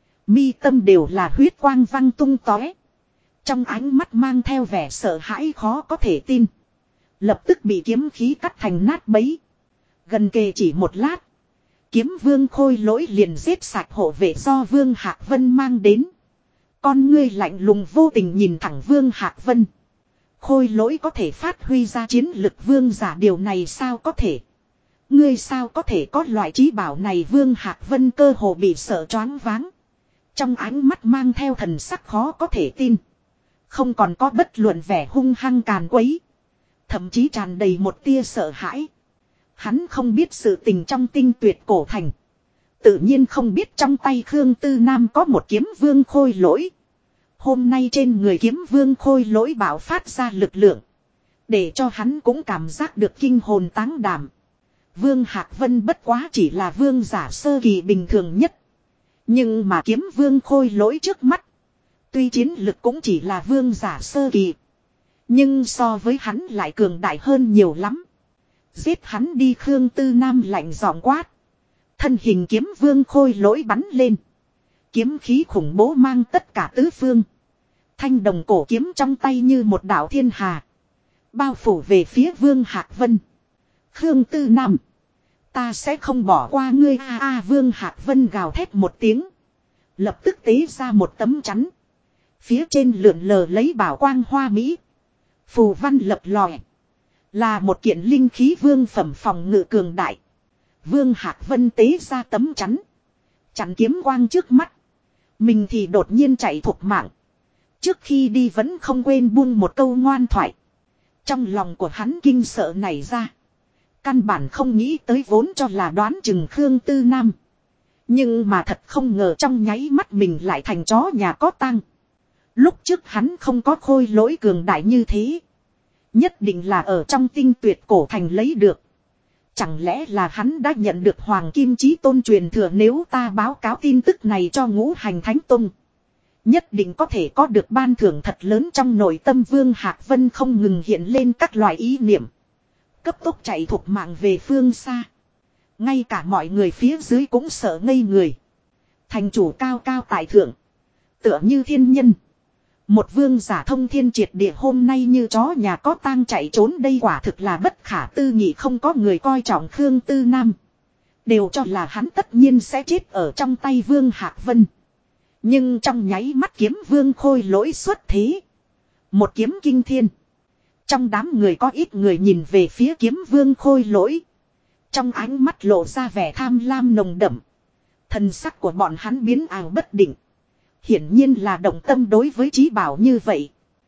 Mi tâm đều là huyết quang văng tung tóe. Trong ánh mắt mang theo vẻ sợ hãi khó có thể tin. Lập tức bị kiếm khí cắt thành nát bấy. Gần kề chỉ một lát. Kiếm vương khôi lỗi liền giết sạch hộ vệ do Vương Hạc Vân mang đến. Con ngươi lạnh lùng vô tình nhìn thẳng Vương Hạc Vân. Khôi lỗi có thể phát huy ra chiến lực vương giả, điều này sao có thể? Ngươi sao có thể có loại trí bảo này? Vương Hạc Vân cơ hồ bị sợ choáng váng. Trong ánh mắt mang theo thần sắc khó có thể tin. Không còn có bất luận vẻ hung hăng càn quấy. Thậm chí tràn đầy một tia sợ hãi. Hắn không biết sự tình trong Tinh Tuyệt cổ thành. Tự nhiên không biết trong tay Khương Tư Nam có một kiếm vương khôi lỗi. Hôm nay trên người kiếm vương khôi lỗi bạo phát ra lực lượng. Để cho hắn cũng cảm giác được kinh hồn táng đảm. Vương Hạc Vân bất quá chỉ là vương giả sơ kỳ bình thường nhất. Nhưng mà kiếm vương khôi lỗi trước mắt. Tuy chiến lực cũng chỉ là vương giả sơ kỳ. Nhưng so với hắn lại cường đại hơn nhiều lắm. Giết hắn đi, Khương Tư Nam lạnh giọng quát. Thân hình kiếm vương khôi lỗi bắn lên. Kiếm khí khủng bố mang tất cả tứ phương. Thanh đồng cổ kiếm trong tay như một đạo thiên hà. Bao phủ về phía Vương Hạc Vân. Khương Tư Nam. Ta sẽ không bỏ qua ngươi Vương Hạc Vân gào thét một tiếng. Lập tức tế ra một tấm chắn. Phía trên lượn lờ lấy bảo quang hoa mỹ. Phù văn lập lòe. Là một kiện linh khí vương phẩm phòng ngự cường đại. Vương Hạc Vân tế ra tấm chắn. Chắn kiếm quang trước mắt. Mình thì đột nhiên chạy thục mạng. Trước khi đi vẫn không quên buông một câu ngoan thoại. Trong lòng của hắn kinh sợ nảy ra. Căn bản không nghĩ tới, vốn cho là đoán chừng Khương Tư Nam. Nhưng mà thật không ngờ trong nháy mắt mình lại thành chó nhà có tang. Lúc trước hắn không có khôi lỗi cường đại như thế. Nhất định là ở trong Tinh Tuyệt cổ thành lấy được. Chẳng lẽ là hắn đã nhận được Hoàng Kim Chí Tôn truyền thừa? Nếu ta báo cáo tin tức này cho Ngũ Hành Thánh Tông, nhất định có thể có được ban thưởng thật lớn. Trong nội tâm Vương Hạc Vân không ngừng hiện lên các loại ý niệm. Cấp tốc chạy thục mạng về phương xa. Ngay cả mọi người phía dưới cũng sợ ngây người. Thành chủ cao cao tại thượng, tựa như thiên nhân. Một vương giả thông thiên triệt địa hôm nay như chó nhà có tang chạy trốn, đây quả thực là bất khả tư nghị. Không có người coi trọng Khương Tư Nam. Đều cho là hắn tất nhiên sẽ chết ở trong tay Vương Hạc Vân. Nhưng trong nháy mắt kiếm vương khôi lỗi xuất thế. Một kiếm kinh thiên. Trong đám người có ít người nhìn về phía kiếm vương khôi lỗi. Trong ánh mắt lộ ra vẻ tham lam nồng đậm. Thần sắc của bọn hắn biến ảo bất định. Hiển nhiên là động tâm đối với chí bảo như vậy.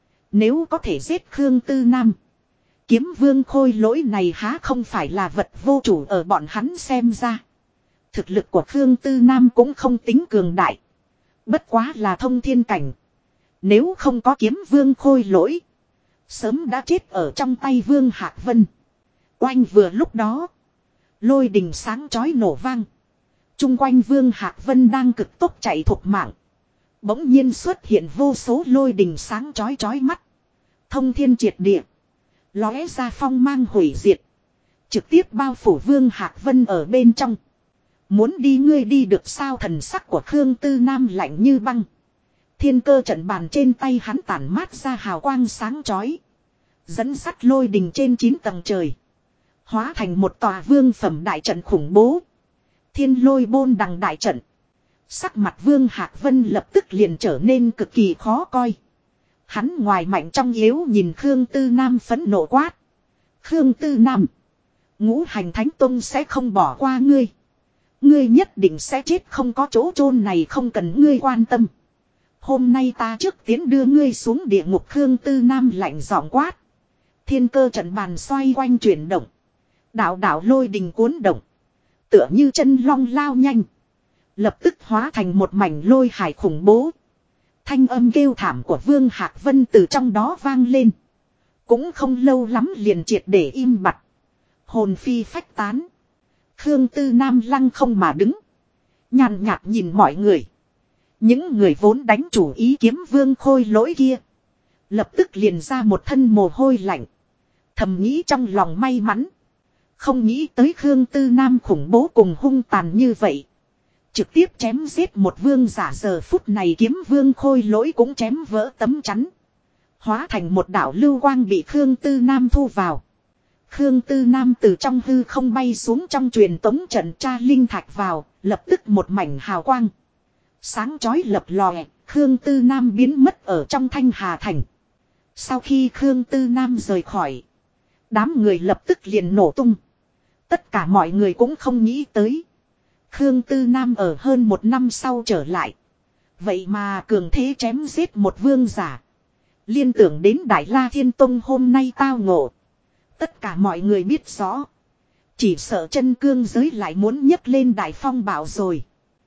Nếu có thể giết Khương Tư Nam, kiếm vương khôi lỗi này há không phải là vật vô chủ ở bọn hắn xem ra. Thực lực của Khương Tư Nam cũng không tính cường đại. Bất quá là thông thiên cảnh. Nếu không có kiếm vương khôi lỗi, sớm đã chết ở trong tay Vương Hạc Vân. Oanh, vừa lúc đó, lôi đình sáng chói nổ vang. Trung quanh Vương Hạc Vân đang cực tốc chạy thục mạng. Bỗng nhiên xuất hiện vô số lôi đình sáng chói chói mắt. Thông thiên triệt địa. Lóe ra phong mang hủy diệt. Trực tiếp bao phủ Vương Hạc Vân ở bên trong. Muốn đi ngươi đi được sao? Thần sắc của Khương Tư Nam lạnh như băng. Thiên cơ trận bàn trên tay hắn tản mát ra hào quang sáng chói. Dẫn sắt lôi đình trên 9 tầng trời. Hóa thành một tòa vương phẩm đại trận khủng bố. Thiên lôi bôn đằng đại trận. Sắc mặt Vương Hạc Vân lập tức liền trở nên cực kỳ khó coi. Hắn ngoài mạnh trong yếu nhìn Khương Tư Nam phẫn nộ quát. Khương Tư Nam, Ngũ Hành Thánh Tông sẽ không bỏ qua ngươi. Ngươi nhất định sẽ chết không có chỗ chôn này, không cần ngươi quan tâm. Hôm nay ta trước tiến đưa ngươi xuống địa ngục. Khương Tư Nam lạnh giọng quát. Thiên cơ trận bàn xoay quanh chuyển động. Đạo đạo lôi đình cuốn động. Tựa như chân long lao nhanh. Lập tức hóa thành một mảnh lôi hải khủng bố. Thanh âm kêu thảm của Vương Hạc Vân từ trong đó vang lên. Cũng không lâu lắm liền triệt để im bặt. Hồn phi phách tán. Khương Tư Nam lăng không mà đứng. Nhàn nhạt nhìn mọi người. Những người vốn đánh chủ ý kiếm Vương Khôi Lỗi kia. Lập tức liền ra một thân mồ hôi lạnh. Thầm nghĩ trong lòng may mắn. Không nghĩ tới Khương Tư Nam khủng bố cùng hung tàn như vậy. Trực tiếp chém giết một vương giả, giờ phút này kiếm Vương Khôi Lỗi cũng chém vỡ tấm chắn. Hóa thành một đạo lưu quang bị Khương Tư Nam thu vào. Khương Tư Nam từ trong hư không bay xuống trong truyền tống trận tra linh thạch vào, lập tức một mảnh hào quang. Sáng chói lập lòe, Khương Tư Nam biến mất ở trong Thanh Hà Thành. Sau khi Khương Tư Nam rời khỏi, đám người lập tức liền nổ tung. Tất cả mọi người cũng không nghĩ tới. Khương Tư Nam ở hơn một năm sau trở lại. Vậy mà cường thế chém giết một vương giả. Liên tưởng đến Đại La Thiên Tông hôm nay tao ngộ. Tất cả mọi người biết rõ. Chỉ sợ chân cương giới lại muốn nhấc lên đại phong bạo rồi.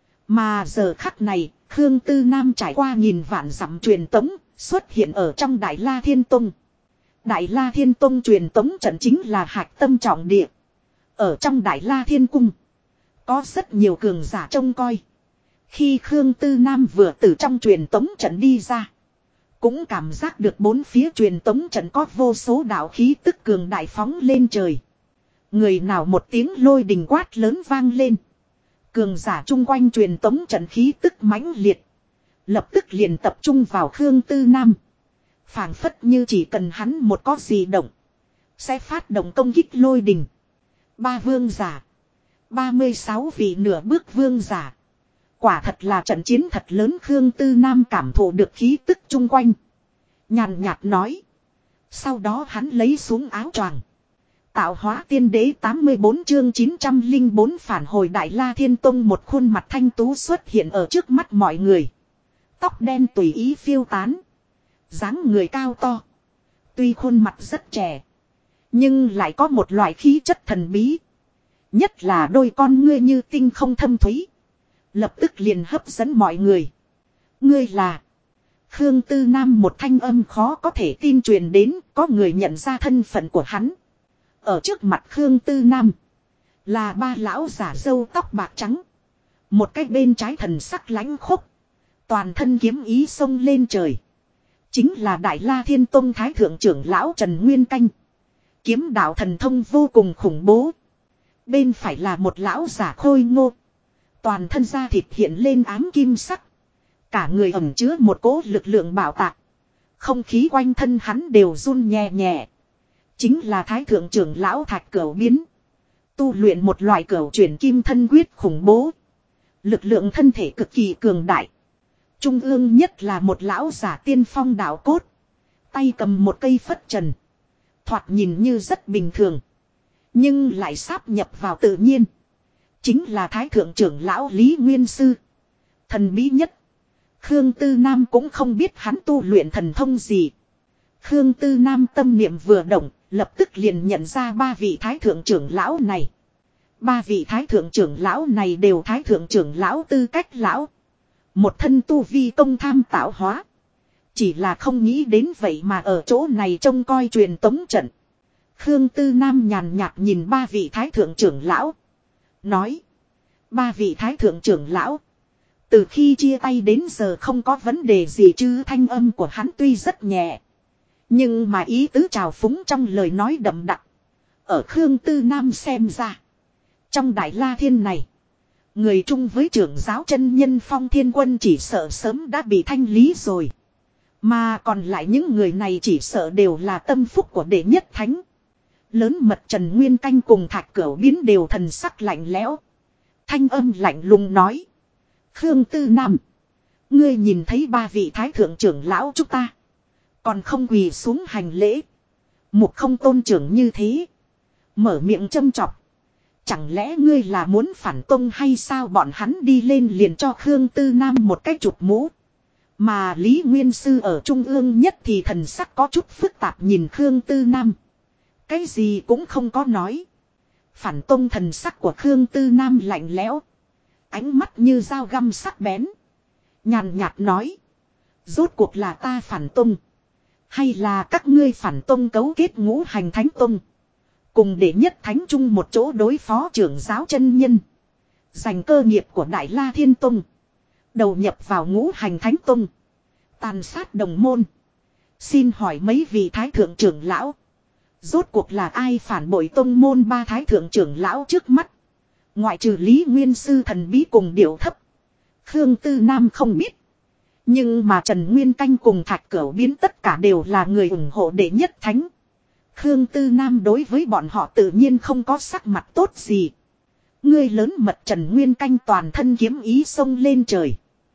Mà giờ khắc này, Khương Tư Nam trải qua nghìn vạn dặm truyền tống, xuất hiện ở trong Đại La Thiên Tông. Đại La Thiên Tông truyền tống trận chính là hạch tâm trọng địa. Ở trong Đại La Thiên Cung, có rất nhiều cường giả trông coi. Khi Khương Tư Nam vừa từ trong truyền tống trận đi ra, cũng cảm giác được bốn phía truyền tống trận có vô số đạo khí tức cường đại phóng lên trời. Người nào một tiếng lôi đình quát lớn vang lên. Cường giả chung quanh truyền tống trận khí tức mãnh liệt. Lập tức liền tập trung vào Khương Tư Nam. Phảng phất như chỉ cần hắn một có gì động, sẽ phát động công kích lôi đình. 3 vương giả, 36 vị nửa bước vương giả. Quả thật là trận chiến thật lớn. Khương Tư Nam cảm thụ được khí tức chung quanh, nhàn nhạt nói. Sau đó hắn lấy xuống áo choàng. Tạo hóa tiên đế 84 chương 904 phản hồi Đại La Thiên Tông. Một khuôn mặt thanh tú xuất hiện ở trước mắt mọi người. Tóc đen tùy ý phiêu tán. Dáng người cao to. Tuy khuôn mặt rất trẻ, nhưng lại có một loại khí chất thần bí. Nhất là đôi con ngươi như tinh không thâm thúy. Lập tức liền hấp dẫn mọi người. Ngươi là... Khương Tư Nam một thanh âm khó có thể tin truyền đến. Có người nhận ra thân phận của hắn. Ở trước mặt Khương Tư Nam là 3 lão giả râu tóc bạc trắng. Một cái bên trái thần sắc lãnh khốc, toàn thân kiếm ý xông lên trời. Chính là Đại La Thiên Tông Thái Thượng trưởng lão Trần Nguyên Canh. Kiếm đạo thần thông vô cùng khủng bố. Bên phải là một lão giả khôi ngô. Toàn thân da thịt hiện lên ám kim sắc. Cả người ẩn chứa một cỗ lực lượng bạo tạc. Không khí quanh thân hắn đều run nhẹ nhẹ. Chính là Thái Thượng trưởng lão Thạch Cửu Biến. Tu luyện một loại cửu chuyển kim thân quyết khủng bố. Lực lượng thân thể cực kỳ cường đại. Trung ương nhất là một lão giả tiên phong đạo cốt. Tay cầm một cây phất trần. Thoạt nhìn như rất bình thường, nhưng lại sáp nhập vào tự nhiên. Chính là Thái Thượng trưởng lão Lý Nguyên Sư. Thần bí nhất. Khương Tư Nam cũng không biết hắn tu luyện thần thông gì. Khương Tư Nam tâm niệm vừa động, lập tức liền nhận ra 3 vị Thái Thượng trưởng lão này. 3 vị Thái Thượng trưởng lão này đều Thái Thượng trưởng lão tư cách lão. Một thân tu vi công tham tạo hóa. Chỉ là không nghĩ đến vậy mà ở chỗ này trông coi truyền tống trận. Khương Tư Nam nhàn nhạt nhìn 3 vị Thái Thượng trưởng lão. Nói. 3 vị Thái Thượng trưởng lão. Từ khi chia tay đến giờ không có vấn đề gì chứ. Thanh âm của hắn tuy rất nhẹ, nhưng mà ý tứ trào phúng trong lời nói đậm đặc. Ở Khương Tư Nam xem ra, trong Đại La Thiên này, người chung với trưởng giáo chân nhân Phong Thiên Quân chỉ sợ sớm đã bị thanh lý rồi. Mà còn lại những người này chỉ sợ đều là tâm phúc của đệ nhất thánh. Lớn mật Trần Nguyên Canh cùng Thạch Cửu Biến đều thần sắc lạnh lẽo. Thanh âm lạnh lùng nói. Khương Tư Nam, ngươi nhìn thấy 3 vị Thái Thượng trưởng lão chúng ta, còn không quỳ xuống hành lễ. Mục không tôn trưởng như thế, mở miệng châm chọc. Chẳng lẽ ngươi là muốn phản tông hay sao? Bọn hắn đi lên liền cho Khương Tư Nam một cái chụp mũ. Mà Lý Nguyên Sư ở trung ương nhất thì thần sắc có chút phức tạp nhìn Khương Tư Nam. Cái gì cũng không có nói. Phản tông thần sắc của Khương Tư Nam lạnh lẽo. Ánh mắt như dao găm sắc bén. Nhàn nhạt nói. Rốt cuộc là ta phản tông. Hay là các ngươi phản tông cấu kết ngũ hành thánh tông. Cùng để nhất thánh chung một chỗ đối phó trưởng giáo chân nhân. Giành cơ nghiệp của Đại La Thiên Tông. Đầu nhập vào ngũ hành thánh tông. Tàn sát đồng môn. Xin hỏi mấy vị thái thượng trưởng lão. Rốt cuộc là ai phản bội tông môn ba thái thượng trưởng lão trước mắt. Ngoại trừ Lý Nguyên Sư thần bí cùng điệu thấp. Khương Tư Nam không biết. Nhưng mà Trần Nguyên Canh cùng Thạch Cửu Biến tất cả đều là người ủng hộ đệ nhất thánh. Khương Tư Nam đối với bọn họ tự nhiên không có sắc mặt tốt gì. Ngươi lớn mật Trần Nguyên Canh toàn thân kiếm ý xông lên trời.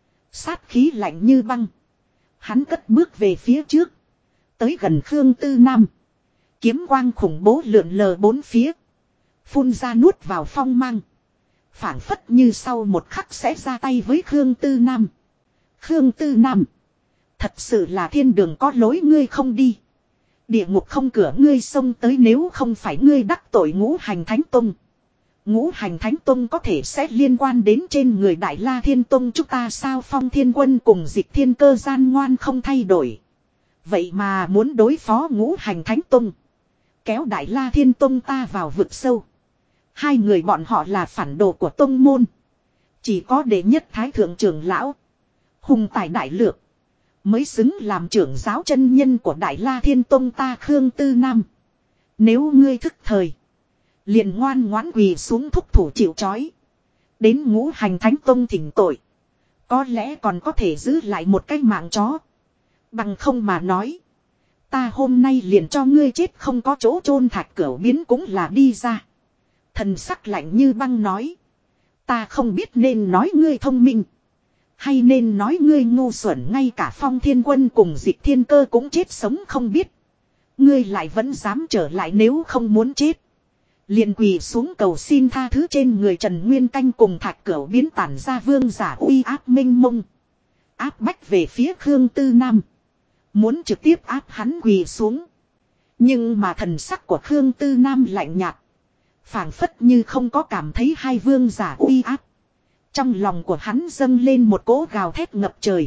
Sát khí lạnh như băng. Hắn cất bước về phía trước. Tới gần Khương Tư Nam. Kiếm quang khủng bố lượn lờ bốn phía. Phun ra nuốt vào phong mang. Phảng phất như sau một khắc sẽ ra tay với Khương Tư Nam. Khương Tư Nam. Thật sự là thiên đường có lối ngươi không đi. Địa ngục không cửa ngươi xông tới nếu không phải ngươi đắc tội ngũ hành thánh tông. Ngũ hành thánh tông có thể sẽ liên quan đến trên người Đại La Thiên Tông chúng ta sao Phong Thiên Quân cùng Dịch Thiên Cơ gian ngoan không thay đổi. Vậy mà muốn đối phó ngũ hành thánh tông. Kéo Đại La Thiên Tông ta vào vực sâu. Hai người bọn họ là phản đồ của tông môn. Chỉ có đệ nhất thái thượng trưởng lão. Hùng tài đại lược. Mới xứng làm trưởng giáo chân nhân của Đại La Thiên Tông ta Khương Tư Nam. Nếu ngươi thức thời. Liền ngoan ngoãn quỳ xuống thúc thủ chịu trói. Đến ngũ hành thánh tông thỉnh tội. Có lẽ còn có thể giữ lại một cái mạng chó. Bằng không mà nói. Ta hôm nay liền cho ngươi chết không có chỗ chôn Thạch Cửu Biến cũng là đi ra. Thần sắc lạnh như băng nói. Ta không biết nên nói ngươi thông minh. Hay nên nói ngươi ngu xuẩn ngay cả Phong Thiên Quân cùng Dịch Thiên Cơ cũng chết sống không biết. Ngươi lại vẫn dám trở lại nếu không muốn chết. Liền quỳ xuống cầu xin tha thứ trên người Trần Nguyên Canh cùng Thạch Cửu Biến tản ra vương giả uy áp minh mông. Áp bách về phía Khương Tư Nam. Muốn trực tiếp áp hắn quỳ xuống. Nhưng mà thần sắc của Khương Tư Nam lạnh nhạt. Phảng phất như không có cảm thấy hai vương giả uy áp. Trong lòng của hắn dâng lên một cỗ gào thét ngập trời.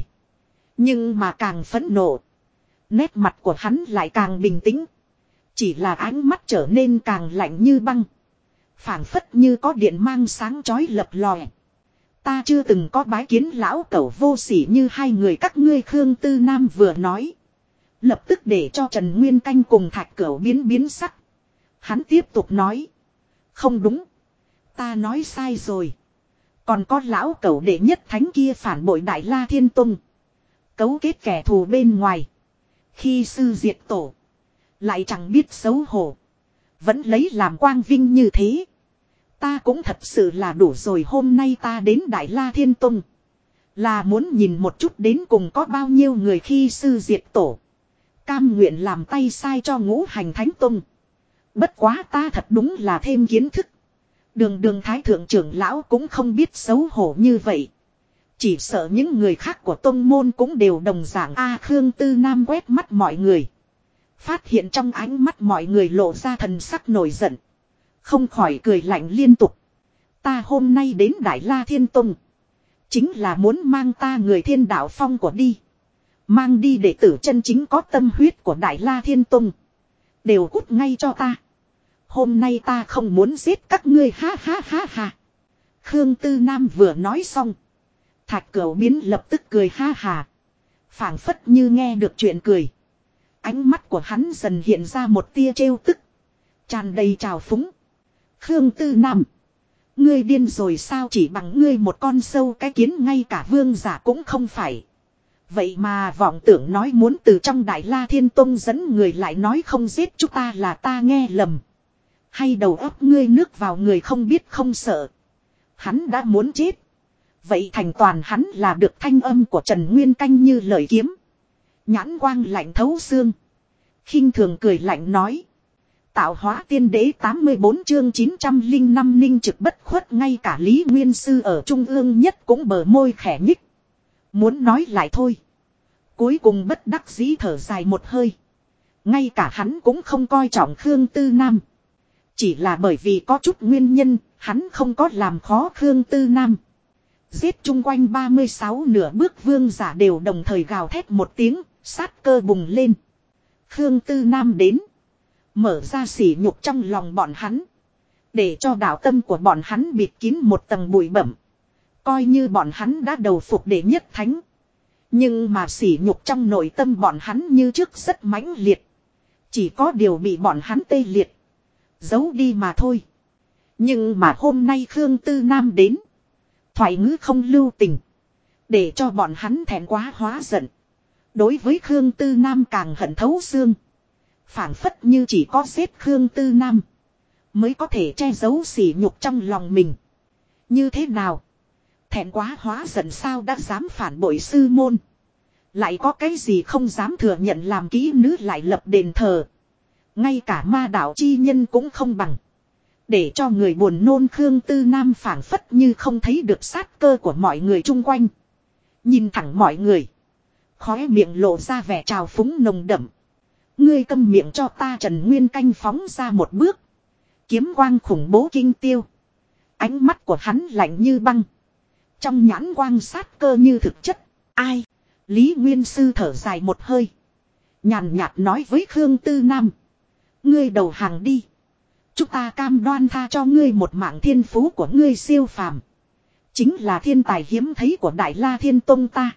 Nhưng mà càng phẫn nộ. Nét mặt của hắn lại càng bình tĩnh. Chỉ là ánh mắt trở nên càng lạnh như băng. Phảng phất như có điện mang sáng chói lập lòe. Ta chưa từng có bái kiến lão cẩu vô sỉ như hai người các ngươi Khương Tư Nam vừa nói. Lập tức để cho Trần Nguyên Canh cùng Thạch Cửu biến sắc. Hắn tiếp tục nói. Không đúng. Ta nói sai rồi. Còn có lão cẩu đệ nhất thánh kia phản bội Đại La Thiên Tông. Cấu kết kẻ thù bên ngoài. Khi sư diệt tổ. Lại chẳng biết xấu hổ. Vẫn lấy làm quang vinh như thế. Ta cũng thật sự là đủ rồi hôm nay ta đến Đại La Thiên Tông. Là muốn nhìn một chút đến cùng có bao nhiêu người khi sư diệt tổ. Cam nguyện làm tay sai cho ngũ hành thánh tông. Bất quá ta thật đúng là thêm kiến thức. Đường thái thượng trưởng lão cũng không biết xấu hổ như vậy. Chỉ sợ những người khác của tông môn cũng đều đồng dạng Khương Tư Nam quét mắt mọi người. Phát hiện trong ánh mắt mọi người lộ ra thần sắc nổi giận. Không khỏi cười lạnh liên tục. Ta hôm nay đến Đại La Thiên Tông. Chính là muốn mang ta người Thiên Đạo Phong của đi. Mang đi đệ tử chân chính có tâm huyết của Đại La Thiên Tông. Đều cút ngay cho ta. Hôm nay ta không muốn giết các ngươi ha ha ha ha. Khương Tư Nam vừa nói xong. Thạch Cửu Biến lập tức cười ha ha. Phảng phất như nghe được chuyện cười. Ánh mắt của hắn dần hiện ra một tia trêu tức. Tràn đầy trào phúng. Khương Tư Nam. Ngươi điên rồi sao chỉ bằng ngươi một con sâu cái kiến ngay cả vương giả cũng không phải. Vậy mà vọng tưởng nói muốn từ trong Đại La Thiên Tông dẫn người lại nói không giết chúng ta là ta nghe lầm. Hay đầu óc ngươi nước vào người không biết không sợ. Hắn đã muốn chết. Vậy thành toàn hắn là được thanh âm của Trần Nguyên Canh như lời kiếm. Nhãn quang lạnh thấu xương. Khinh thường cười lạnh nói. Tạo hóa tiên đế 84 chương 905 ninh trực bất khuất ngay cả Lý Nguyên Sư ở trung ương nhất cũng bờ môi khẽ nhích. Muốn nói lại thôi. Cuối cùng bất đắc dĩ thở dài một hơi. Ngay cả hắn cũng không coi trọng Khương Tư Nam. Chỉ là bởi vì có chút nguyên nhân, hắn không có làm khó Khương Tư Nam. Giết chung quanh 36 nửa bước vương giả đều đồng thời gào thét một tiếng, sát cơ bùng lên. Khương Tư Nam đến. Mở ra sỉ nhục trong lòng bọn hắn. Để cho đạo tâm của bọn hắn bịt kín một tầng bụi bẩm. Coi như bọn hắn đã đầu phục đệ nhất thánh. Nhưng mà sỉ nhục trong nội tâm bọn hắn như trước rất mãnh liệt. Chỉ có điều bị bọn hắn tê liệt. Giấu đi mà thôi. Nhưng mà hôm nay Khương Tư Nam đến. Thoại ngữ không lưu tình. Để cho bọn hắn thẹn quá hóa giận. Đối với Khương Tư Nam càng hận thấu xương. Phảng phất như chỉ có giết Khương Tư Nam mới có thể che giấu sỉ nhục trong lòng mình. Như thế nào? Thẹn quá hóa giận sao đã dám phản bội sư môn. Lại có cái gì không dám thừa nhận làm kỹ nữ lại lập đền thờ. Ngay cả ma đạo chi nhân cũng không bằng. Để cho người buồn nôn Khương Tư Nam phảng phất như không thấy được sát cơ của mọi người chung quanh. Nhìn thẳng mọi người. Khóe miệng lộ ra vẻ trào phúng nồng đậm. Ngươi câm miệng cho ta. Trần Nguyên Canh phóng ra một bước. Kiếm quang khủng bố kinh tiêu. Ánh mắt của hắn lạnh như băng. Trong nhãn quang sát cơ như thực chất. Ai? Lý Nguyên Sư thở dài một hơi. Nhàn nhạt nói với Khương Tư Nam. Ngươi đầu hàng đi. Chúng ta cam đoan tha cho ngươi một mạng. Thiên phú của ngươi siêu phàm. Chính là thiên tài hiếm thấy của Đại La Thiên Tông ta.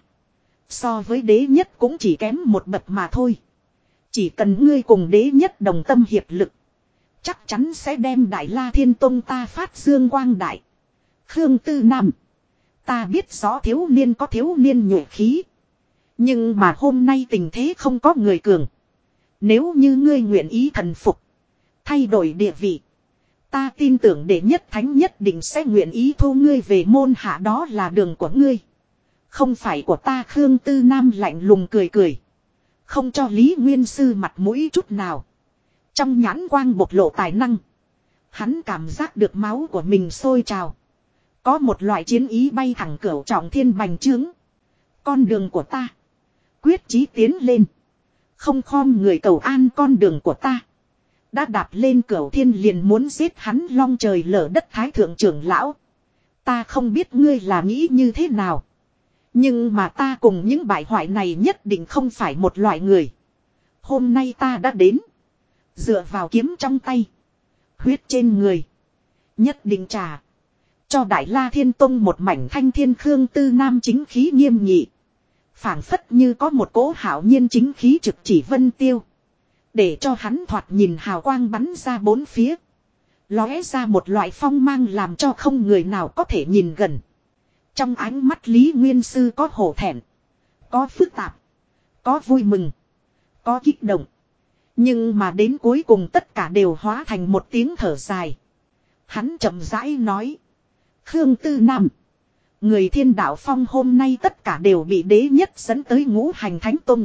So với đế nhất cũng chỉ kém một bậc mà thôi. Chỉ cần ngươi cùng đế nhất đồng tâm hiệp lực. Chắc chắn sẽ đem Đại La Thiên Tông ta phát dương quang đại. Khương Tư Nam. Ta biết rõ thiếu niên có thiếu niên nhuệ khí. Nhưng mà hôm nay tình thế không có người cường. Nếu như ngươi nguyện ý thần phục. Thay đổi địa vị. Ta tin tưởng đệ nhất thánh nhất định sẽ nguyện ý thu ngươi về môn hạ, đó là đường của ngươi. Không phải của ta. Khương Tư Nam lạnh lùng cười cười. Không cho Lý Nguyên Sư mặt mũi chút nào. Trong nhãn quang bộc lộ tài năng. Hắn cảm giác được máu của mình sôi trào. Có một loại chiến ý bay thẳng cửu trọng thiên bành trướng. Con đường của ta. Quyết chí tiến lên. Không khom người cầu an. Con đường của ta. Đã đạp lên cửu thiên liền muốn giết hắn long trời lở đất thái thượng trưởng lão. Ta không biết ngươi là nghĩ như thế nào. Nhưng mà ta cùng những bại hoại này nhất định không phải một loại người. Hôm nay ta đã đến. Dựa vào kiếm trong tay. Huyết trên người. Nhất định trả. Cho Đại La Thiên Tông một mảnh thanh thiên. Khương Tư Nam chính khí nghiêm nghị. Phảng phất như có một cỗ hảo nhiên chính khí trực chỉ vân tiêu. Để cho hắn thoạt nhìn hào quang bắn ra bốn phía. Lóe ra một loại phong mang làm cho không người nào có thể nhìn gần. Trong ánh mắt Lý Nguyên Sư có hổ thẹn. Có phức tạp. Có vui mừng. Có kích động. Nhưng mà đến cuối cùng tất cả đều hóa thành một tiếng thở dài. Hắn chậm rãi nói. Khương Tư Nam. Người Thiên Đạo Phong hôm nay tất cả đều bị đế nhất dẫn tới Ngũ Hành Thánh Tông.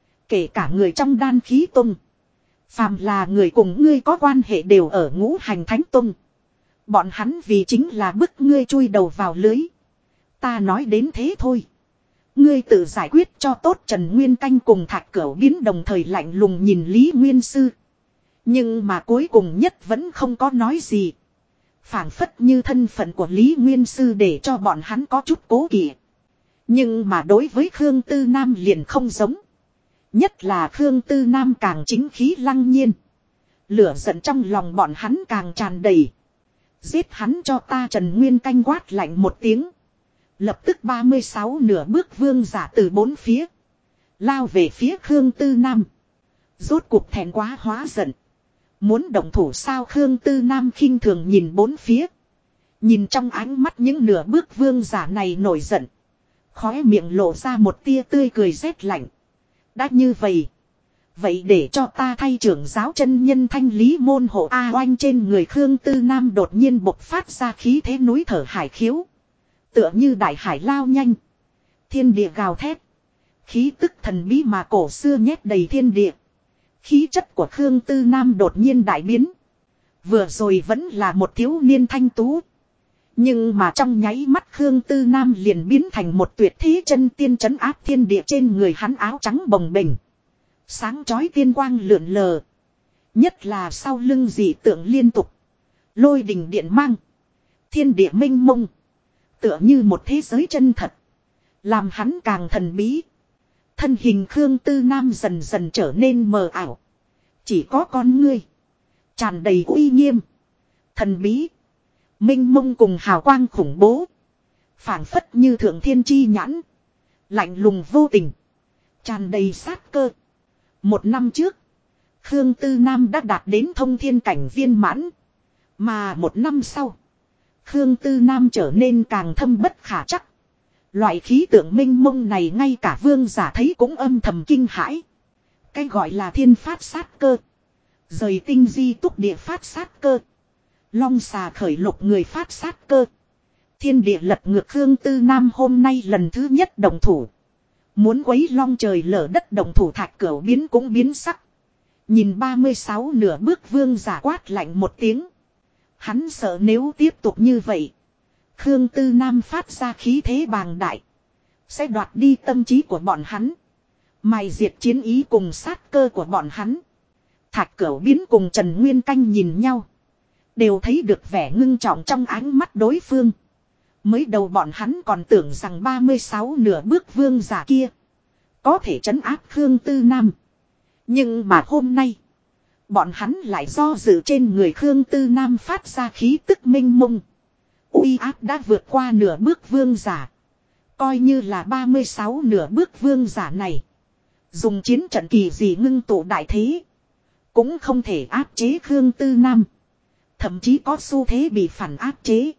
Kể cả người trong Đan Khí Tông. Phàm là người cùng ngươi có quan hệ đều ở Ngũ Hành Thánh Tông. Bọn hắn vì chính là bức ngươi chui đầu vào lưới. Ta nói đến thế thôi. Ngươi tự giải quyết cho tốt. Trần Nguyên Canh cùng Thạch Cửu Biến đồng thời lạnh lùng nhìn Lý Nguyên Sư. Nhưng mà cuối cùng nhất vẫn không có nói gì. Phảng phất như thân phận của Lý Nguyên Sư để cho bọn hắn có chút cố kỵ. Nhưng mà đối với Khương Tư Nam liền không giống. Nhất là Khương Tư Nam càng chính khí lăng nhiên. Lửa giận trong lòng bọn hắn càng tràn đầy. Giết hắn cho ta. Trần Nguyên Canh quát lạnh một tiếng. Lập tức 36 nửa bước vương giả từ bốn phía. Lao về phía Khương Tư Nam. Rốt cuộc thẹn quá hóa giận. Muốn động thủ sao? Khương Tư Nam khinh thường nhìn bốn phía. Nhìn trong ánh mắt những nửa bước vương giả này nổi giận. Khóe miệng lộ ra một tia tươi cười rét lạnh. Đã như vậy. Vậy để cho ta thay trưởng giáo chân nhân thanh lý môn hộ. A oanh. Trên người Khương Tư Nam đột nhiên bộc phát ra khí thế núi thở hải khiếu. Tựa như đại hải lao nhanh. Thiên địa gào thét. Khí tức thần bí mà cổ xưa nhét đầy thiên địa. Khí chất của Khương Tư Nam đột nhiên đại biến. Vừa rồi vẫn là một thiếu niên thanh tú. Nhưng mà trong nháy mắt Khương Tư Nam liền biến thành một tuyệt thế chân tiên trấn áp thiên địa. Trên người hắn áo trắng bồng bềnh. Sáng chói tiên quang lượn lờ. Nhất là sau lưng dị tượng liên tục. Lôi đình điện mang. Thiên địa minh mông. Tựa như một thế giới chân thật. Làm hắn càng thần bí. Thân hình Khương Tư Nam dần dần trở nên mờ ảo. Chỉ có con ngươi. Tràn đầy uy nghiêm. Thần bí. Minh mông cùng hào quang khủng bố. Phảng phất như thượng thiên chi nhãn. Lạnh lùng vô tình. Tràn đầy sát cơ. Một năm trước. Khương Tư Nam đã đạt đến thông thiên cảnh viên mãn. Mà một năm sau. Khương Tư Nam trở nên càng thâm bất khả chắc. Loại khí tượng minh mông này ngay cả vương giả thấy cũng âm thầm kinh hãi. Cái gọi là thiên phát sát cơ. Rời tinh di túc địa phát sát cơ. Long xà khởi lục người phát sát cơ. Thiên địa lật ngược Khương Tư Nam hôm nay lần thứ nhất đồng thủ. Muốn quấy long trời lở đất đồng thủ Thạch Cửu biến cũng biến sắc. Nhìn 36 nửa bước vương giả quát lạnh một tiếng. Hắn sợ nếu tiếp tục như vậy. Khương Tư Nam phát ra khí thế bàng đại. Sẽ đoạt đi tâm trí của bọn hắn. Mài diệt chiến ý cùng sát cơ của bọn hắn. Thạch Cửu biến cùng Trần Nguyên Canh nhìn nhau. Đều thấy được vẻ ngưng trọng trong ánh mắt đối phương. Mới đầu bọn hắn còn tưởng rằng 36 nửa bước vương giả kia có thể trấn áp Khương Tư Nam. Nhưng mà hôm nay. Bọn hắn lại do dự trên người Khương Tư Nam phát ra khí tức minh mông. Uy áp đã vượt qua nửa bước vương giả. Coi như là 36 nửa bước vương giả này. Dùng chiến trận kỳ gì ngưng tụ đại thế. Cũng không thể áp chế Khương Tư Nam. Thậm chí có xu thế bị phản áp chế.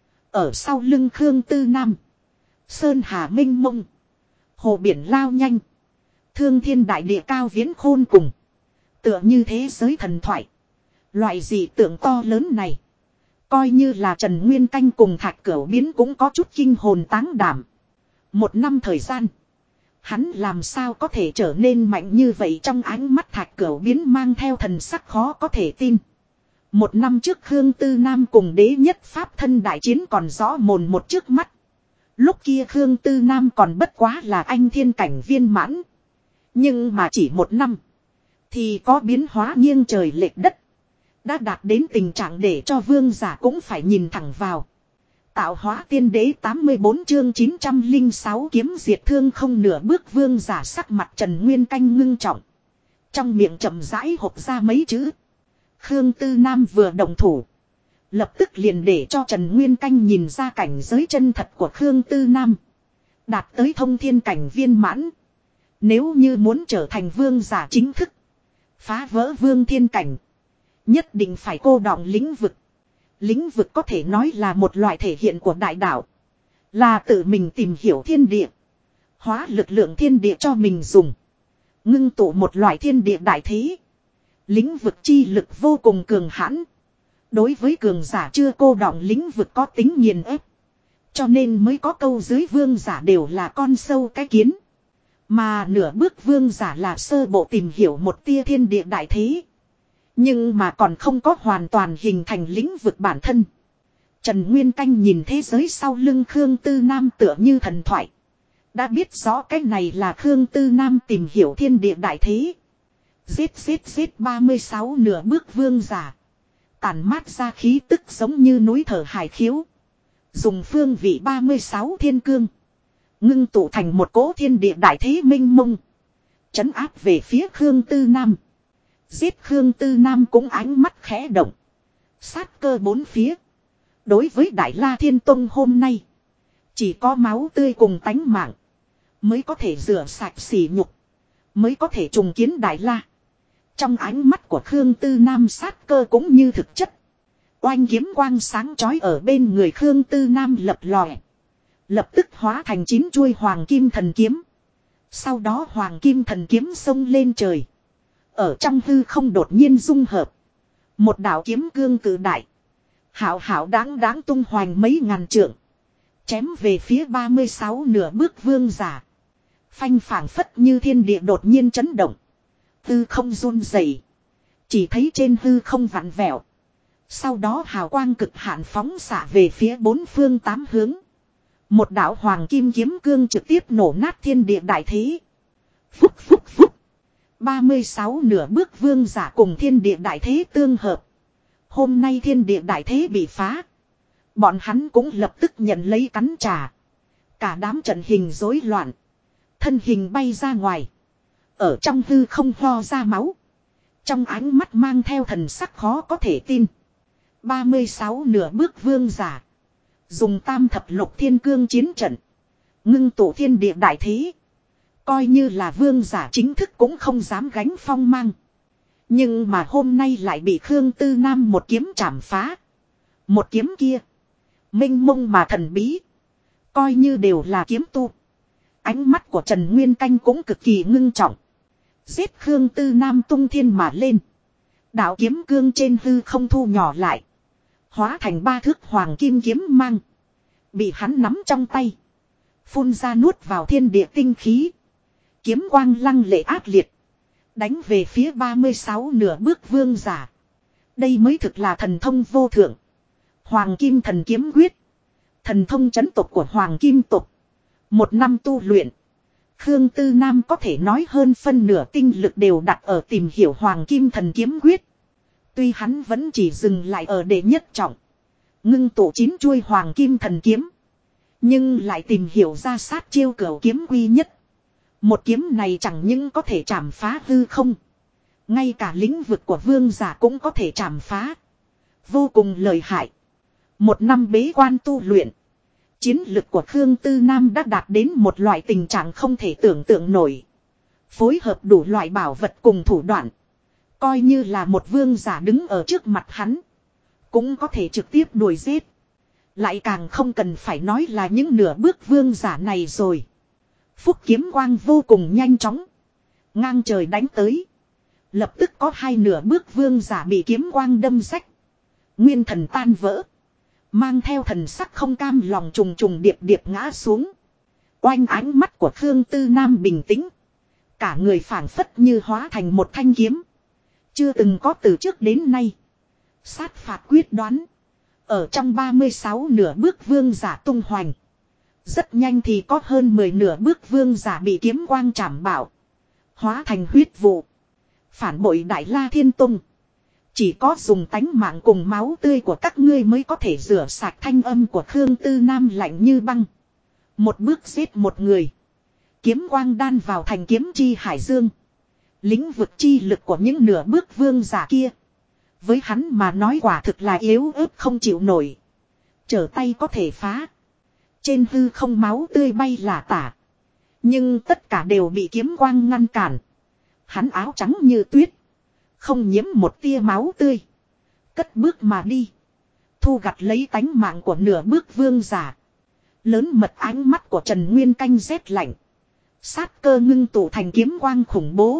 Ở sau lưng Khương Tư Nam. Sơn hà minh mông. Hồ biển lao nhanh. Thương thiên đại địa cao viễn khôn cùng. Tựa như thế giới thần thoại. Loại dị tượng to lớn này. Coi như là Trần Nguyên Canh cùng Thạch Cửu biến cũng có chút kinh hồn táng đảm. Một năm thời gian. Hắn làm sao có thể trở nên mạnh như vậy trong ánh mắt Thạch Cửu biến mang theo thần sắc khó có thể tin. Một năm trước Khương Tư Nam cùng đế nhất pháp thân đại chiến còn rõ mồn một trước mắt. Lúc kia Khương Tư Nam còn bất quá là anh thiên cảnh viên mãn. Nhưng mà chỉ một năm. Thì có biến hóa nghiêng trời lệch đất. Đã đạt đến tình trạng để cho vương giả cũng phải nhìn thẳng vào. Tạo hóa tiên đế 84 chương 906 kiếm diệt thương không nửa bước vương giả sắc mặt Trần Nguyên Canh ngưng trọng. Trong miệng chậm rãi hộp ra mấy chữ. Khương Tư Nam vừa động thủ. Lập tức liền để cho Trần Nguyên Canh nhìn ra cảnh giới chân thật của Khương Tư Nam. Đạt tới thông thiên cảnh viên mãn. Nếu như muốn trở thành vương giả chính thức. Phá vỡ vương thiên cảnh. Nhất định phải cô đọng lĩnh vực. Lĩnh vực có thể nói là một loại thể hiện của đại đạo. Là tự mình tìm hiểu thiên địa. Hóa lực lượng thiên địa cho mình dùng. Ngưng tụ một loại thiên địa đại thế. Lĩnh vực chi lực vô cùng cường hãn. Đối với cường giả chưa cô đọng lĩnh vực có tính nghiền ép. Cho nên mới có câu dưới vương giả đều là con sâu cái kiến. Mà nửa bước vương giả là sơ bộ tìm hiểu một tia thiên địa đại thế. Nhưng mà còn không có hoàn toàn hình thành lĩnh vực bản thân. Trần Nguyên Canh nhìn thế giới sau lưng Khương Tư Nam tựa như thần thoại. Đã biết rõ cái này là Khương Tư Nam tìm hiểu thiên địa đại thế. Giết 36 nửa bước vương giả. Tản mát ra khí tức giống như núi thở hải khiếu. Dùng phương vị 36 thiên cương. Ngưng tụ thành một cỗ thiên địa đại thế minh mông. Trấn áp về phía Khương Tư Nam. Giết Khương Tư Nam cũng ánh mắt khẽ động. Sát cơ bốn phía. Đối với Đại La Thiên Tông hôm nay. Chỉ có máu tươi cùng tánh mạng. Mới có thể rửa sạch sỉ nhục. Mới có thể trùng kiến Đại La. Trong ánh mắt của Khương Tư Nam sát cơ cũng như thực chất. Oanh kiếm quang sáng chói ở bên người Khương Tư Nam lập lòe. Lập tức hóa thành 9 chuôi hoàng kim thần kiếm. Sau đó hoàng kim thần kiếm xông lên trời. Ở trong hư không đột nhiên dung hợp. Một đạo kiếm cương cự đại. Hảo hảo đáng tung hoành mấy ngàn trượng. Chém về phía 36 nửa bước vương giả. Phanh phảng phất như thiên địa đột nhiên chấn động. Hư không run rẩy. Chỉ thấy trên hư không vặn vẹo. Sau đó hào quang cực hạn phóng xạ về phía bốn phương tám hướng. Một đạo hoàng kim kiếm cương trực tiếp nổ nát thiên địa đại thế. Phúc phúc phúc. 36 nửa bước vương giả cùng thiên địa đại thế tương hợp. Hôm nay thiên địa đại thế bị phá. Bọn hắn cũng lập tức nhận lấy cắn trả. Cả đám trận hình rối loạn. Thân hình bay ra ngoài. Ở trong hư không ho ra máu. Trong ánh mắt mang theo thần sắc khó có thể tin. 36 nửa bước vương giả. Dùng tam thập lục thiên cương chiến trận. Ngưng tụ thiên địa đại thế. Coi như là vương giả chính thức cũng không dám gánh phong mang. Nhưng mà hôm nay lại bị Khương Tư Nam một kiếm chảm phá. Một kiếm kia. Minh mông mà thần bí. Coi như đều là kiếm tu. Ánh mắt của Trần Nguyên Canh cũng cực kỳ ngưng trọng. Giết Khương Tư Nam tung thiên mà lên. Đạo kiếm cương trên hư không thu nhỏ lại. Hóa thành 3 thước hoàng kim kiếm mang. Bị hắn nắm trong tay. Phun ra nuốt vào thiên địa tinh khí. Kiếm quang lăng lệ ác liệt. Đánh về phía 36 nửa bước vương giả. Đây mới thực là thần thông vô thượng. Hoàng kim thần kiếm quyết. Thần thông chấn tộc của hoàng kim tộc. 1 năm tu luyện. Khương Tư Nam có thể nói hơn phân nửa tinh lực đều đặt ở tìm hiểu hoàng kim thần kiếm quyết. Tuy hắn vẫn chỉ dừng lại ở đệ nhất trọng. Ngưng tụ 9 chuôi hoàng kim thần kiếm. Nhưng lại tìm hiểu ra sát chiêu cửu kiếm quy nhất. Một kiếm này chẳng những có thể chảm phá hư không. Ngay cả lĩnh vực của vương giả cũng có thể chảm phá. Vô cùng lợi hại. 1 năm bế quan tu luyện. Chiến lực của Khương Tư Nam đã đạt đến một loại tình trạng không thể tưởng tượng nổi. Phối hợp đủ loại bảo vật cùng thủ đoạn. Coi như là một vương giả đứng ở trước mặt hắn. Cũng có thể trực tiếp đuổi giết. Lại càng không cần phải nói là những nửa bước vương giả này rồi. Phúc kiếm quang vô cùng nhanh chóng. Ngang trời đánh tới. Lập tức có 2 nửa bước vương giả bị kiếm quang đâm rách. Nguyên thần tan vỡ. Mang theo thần sắc không cam lòng trùng trùng điệp điệp ngã xuống. Oanh ánh mắt của Khương Tư Nam bình tĩnh. Cả người phảng phất như hóa thành một thanh kiếm. Chưa từng có từ trước đến nay. Sát phạt quyết đoán. Ở trong 36 nửa bước vương giả tung hoành. Rất nhanh thì có hơn 10 nửa bước vương giả bị kiếm quang chảm bảo. Hóa thành huyết vụ. Phản bội Đại La Thiên Tông. Chỉ có dùng tánh mạng cùng máu tươi của các ngươi mới có thể rửa sạch thanh âm của Khương Tư Nam lạnh như băng. Một bước giết một người. Kiếm quang đan vào thành kiếm chi hải dương. Lĩnh vực chi lực của những nửa bước vương giả kia. Với hắn mà nói quả thực là yếu ớt không chịu nổi. Trở tay có thể phá. Trên hư không máu tươi bay lả tả. Nhưng tất cả đều bị kiếm quang ngăn cản. Hắn áo trắng như tuyết. Không nhiễm một tia máu tươi. Cất bước mà đi. Thu gặt lấy tánh mạng của nửa bước vương giả. Lớn mật ánh mắt của Trần Nguyên Canh rét lạnh. Sát cơ ngưng tụ thành kiếm quang khủng bố.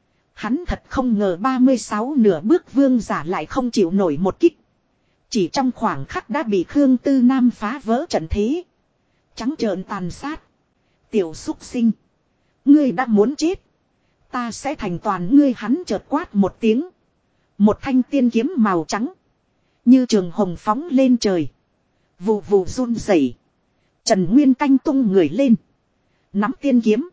Hắn thật không ngờ 36 nửa bước vương giả lại không chịu nổi một kích. Chỉ trong khoảng khắc đã bị Khương Tư Nam phá vỡ trận thế. Trắng trợn tàn sát. Tiểu súc sinh. Ngươi đã muốn chết. Ta sẽ thành toàn ngươi, hắn chợt quát một tiếng. Một thanh tiên kiếm màu trắng. Như trường hồng phóng lên trời. Vù vù run rẩy. Trần Nguyên Canh tung người lên. Nắm tiên kiếm.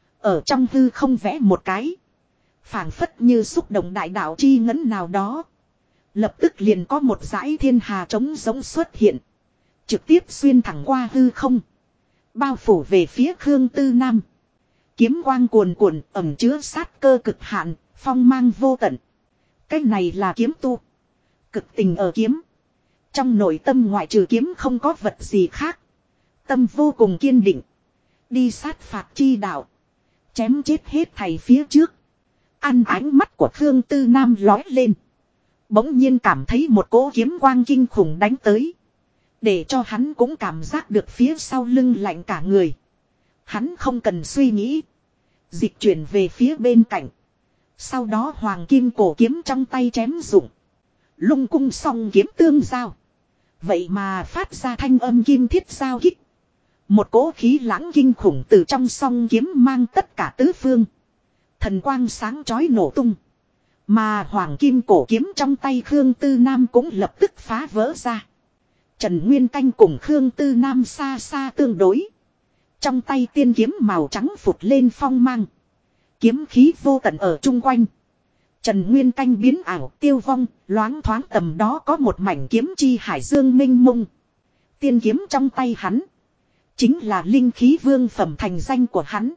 Ở trong hư không vẽ một cái. Phảng phất như xúc động đại đạo chi ngấn nào đó. Lập tức liền có một dải thiên hà trống giống xuất hiện. Trực tiếp xuyên thẳng qua hư không. Bao phủ về phía Khương Tư Nam. Kiếm quang cuồn cuộn ẩm chứa sát cơ cực hạn, phong mang vô tận. Cái này là kiếm tu. Cực tình ở kiếm. Trong nội tâm ngoại trừ kiếm không có vật gì khác. Tâm vô cùng kiên định. Đi sát phạt chi đạo. Chém chết hết thầy phía trước. Ăn ánh mắt của Khương Tư Nam lói lên. Bỗng nhiên cảm thấy một cỗ kiếm quang kinh khủng đánh tới. Để cho hắn cũng cảm giác được phía sau lưng lạnh cả người. Hắn không cần suy nghĩ. Dịch chuyển về phía bên cạnh. Sau đó hoàng kim cổ kiếm trong tay chém rụng. Lung cung song kiếm tương giao. Vậy mà phát ra thanh âm kim thiết giao kích. Một cỗ khí lãng kinh khủng từ trong song kiếm mang tất cả tứ phương. Thần quang sáng chói nổ tung. Mà hoàng kim cổ kiếm trong tay Khương Tư Nam cũng lập tức phá vỡ ra. Trần Nguyên Canh cùng Khương Tư Nam xa xa tương đối. Trong tay tiên kiếm màu trắng phụt lên phong mang. Kiếm khí vô tận ở chung quanh. Trần Nguyên Canh biến ảo tiêu vong, loáng thoáng tầm đó có một mảnh kiếm chi hải dương minh mông. Tiên kiếm trong tay hắn. Chính là linh khí vương phẩm thành danh của hắn.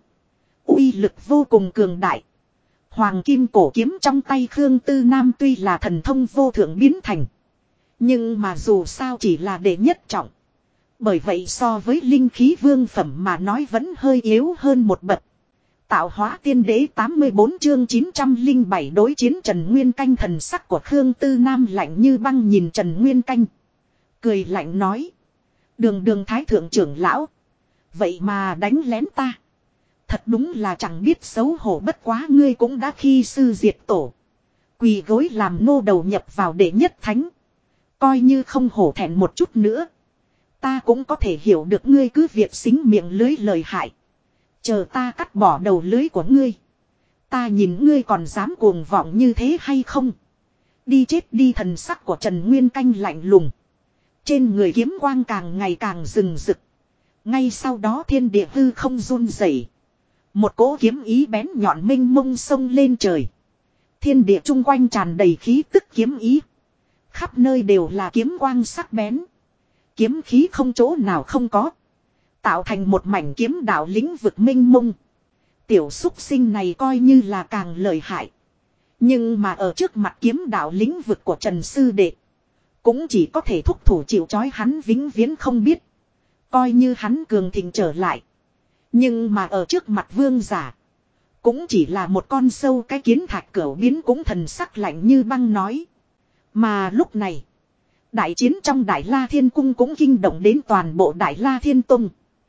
Uy lực vô cùng cường đại. Hoàng kim cổ kiếm trong tay Khương Tư Nam tuy là thần thông vô thượng biến thành. Nhưng mà dù sao chỉ là đệ nhất trọng. Bởi vậy so với linh khí vương phẩm mà nói vẫn hơi yếu hơn một bậc. Tạo hóa tiên đế 84 chương 907 đối chiến Trần Nguyên Canh. Thần sắc của Khương Tư Nam lạnh như băng nhìn Trần Nguyên Canh. Cười lạnh nói. Đường thái thượng trưởng lão. Vậy mà đánh lén ta. Thật đúng là chẳng biết xấu hổ, bất quá ngươi cũng đã khi sư diệt tổ. Quỳ gối làm nô đầu nhập vào đệ nhất thánh. Coi như không hổ thẹn một chút nữa. Ta cũng có thể hiểu được ngươi cứ việc xính miệng lưới lời hại. Chờ ta cắt bỏ đầu lưới của ngươi. Ta nhìn ngươi còn dám cuồng vọng như thế hay không. Đi chết đi. Thần sắc của Trần Nguyên Canh lạnh lùng. Trên người kiếm quang càng ngày càng rừng rực. Ngay sau đó thiên địa hư không run rẩy. Một cỗ kiếm ý bén nhọn minh mông sông lên trời. Thiên địa chung quanh tràn đầy khí tức kiếm ý. Khắp nơi đều là kiếm quang sắc bén. Kiếm khí không chỗ nào không có. Tạo thành một mảnh kiếm đạo lĩnh vực minh mông. Tiểu xúc sinh này coi như là càng lợi hại. Nhưng mà ở trước mặt kiếm đạo lĩnh vực của Trần Sư Đệ. Cũng chỉ có thể thúc thủ chịu trói, hắn vĩnh viễn không biết. Coi như hắn cường thịnh trở lại. Nhưng mà ở trước mặt vương giả. Cũng chỉ là một con sâu cái kiến thạch cửu biến, cũng thần sắc lạnh như băng nói. Mà lúc này. Đại chiến trong Đại La Thiên Cung cũng kinh động đến toàn bộ Đại La Thiên Tông.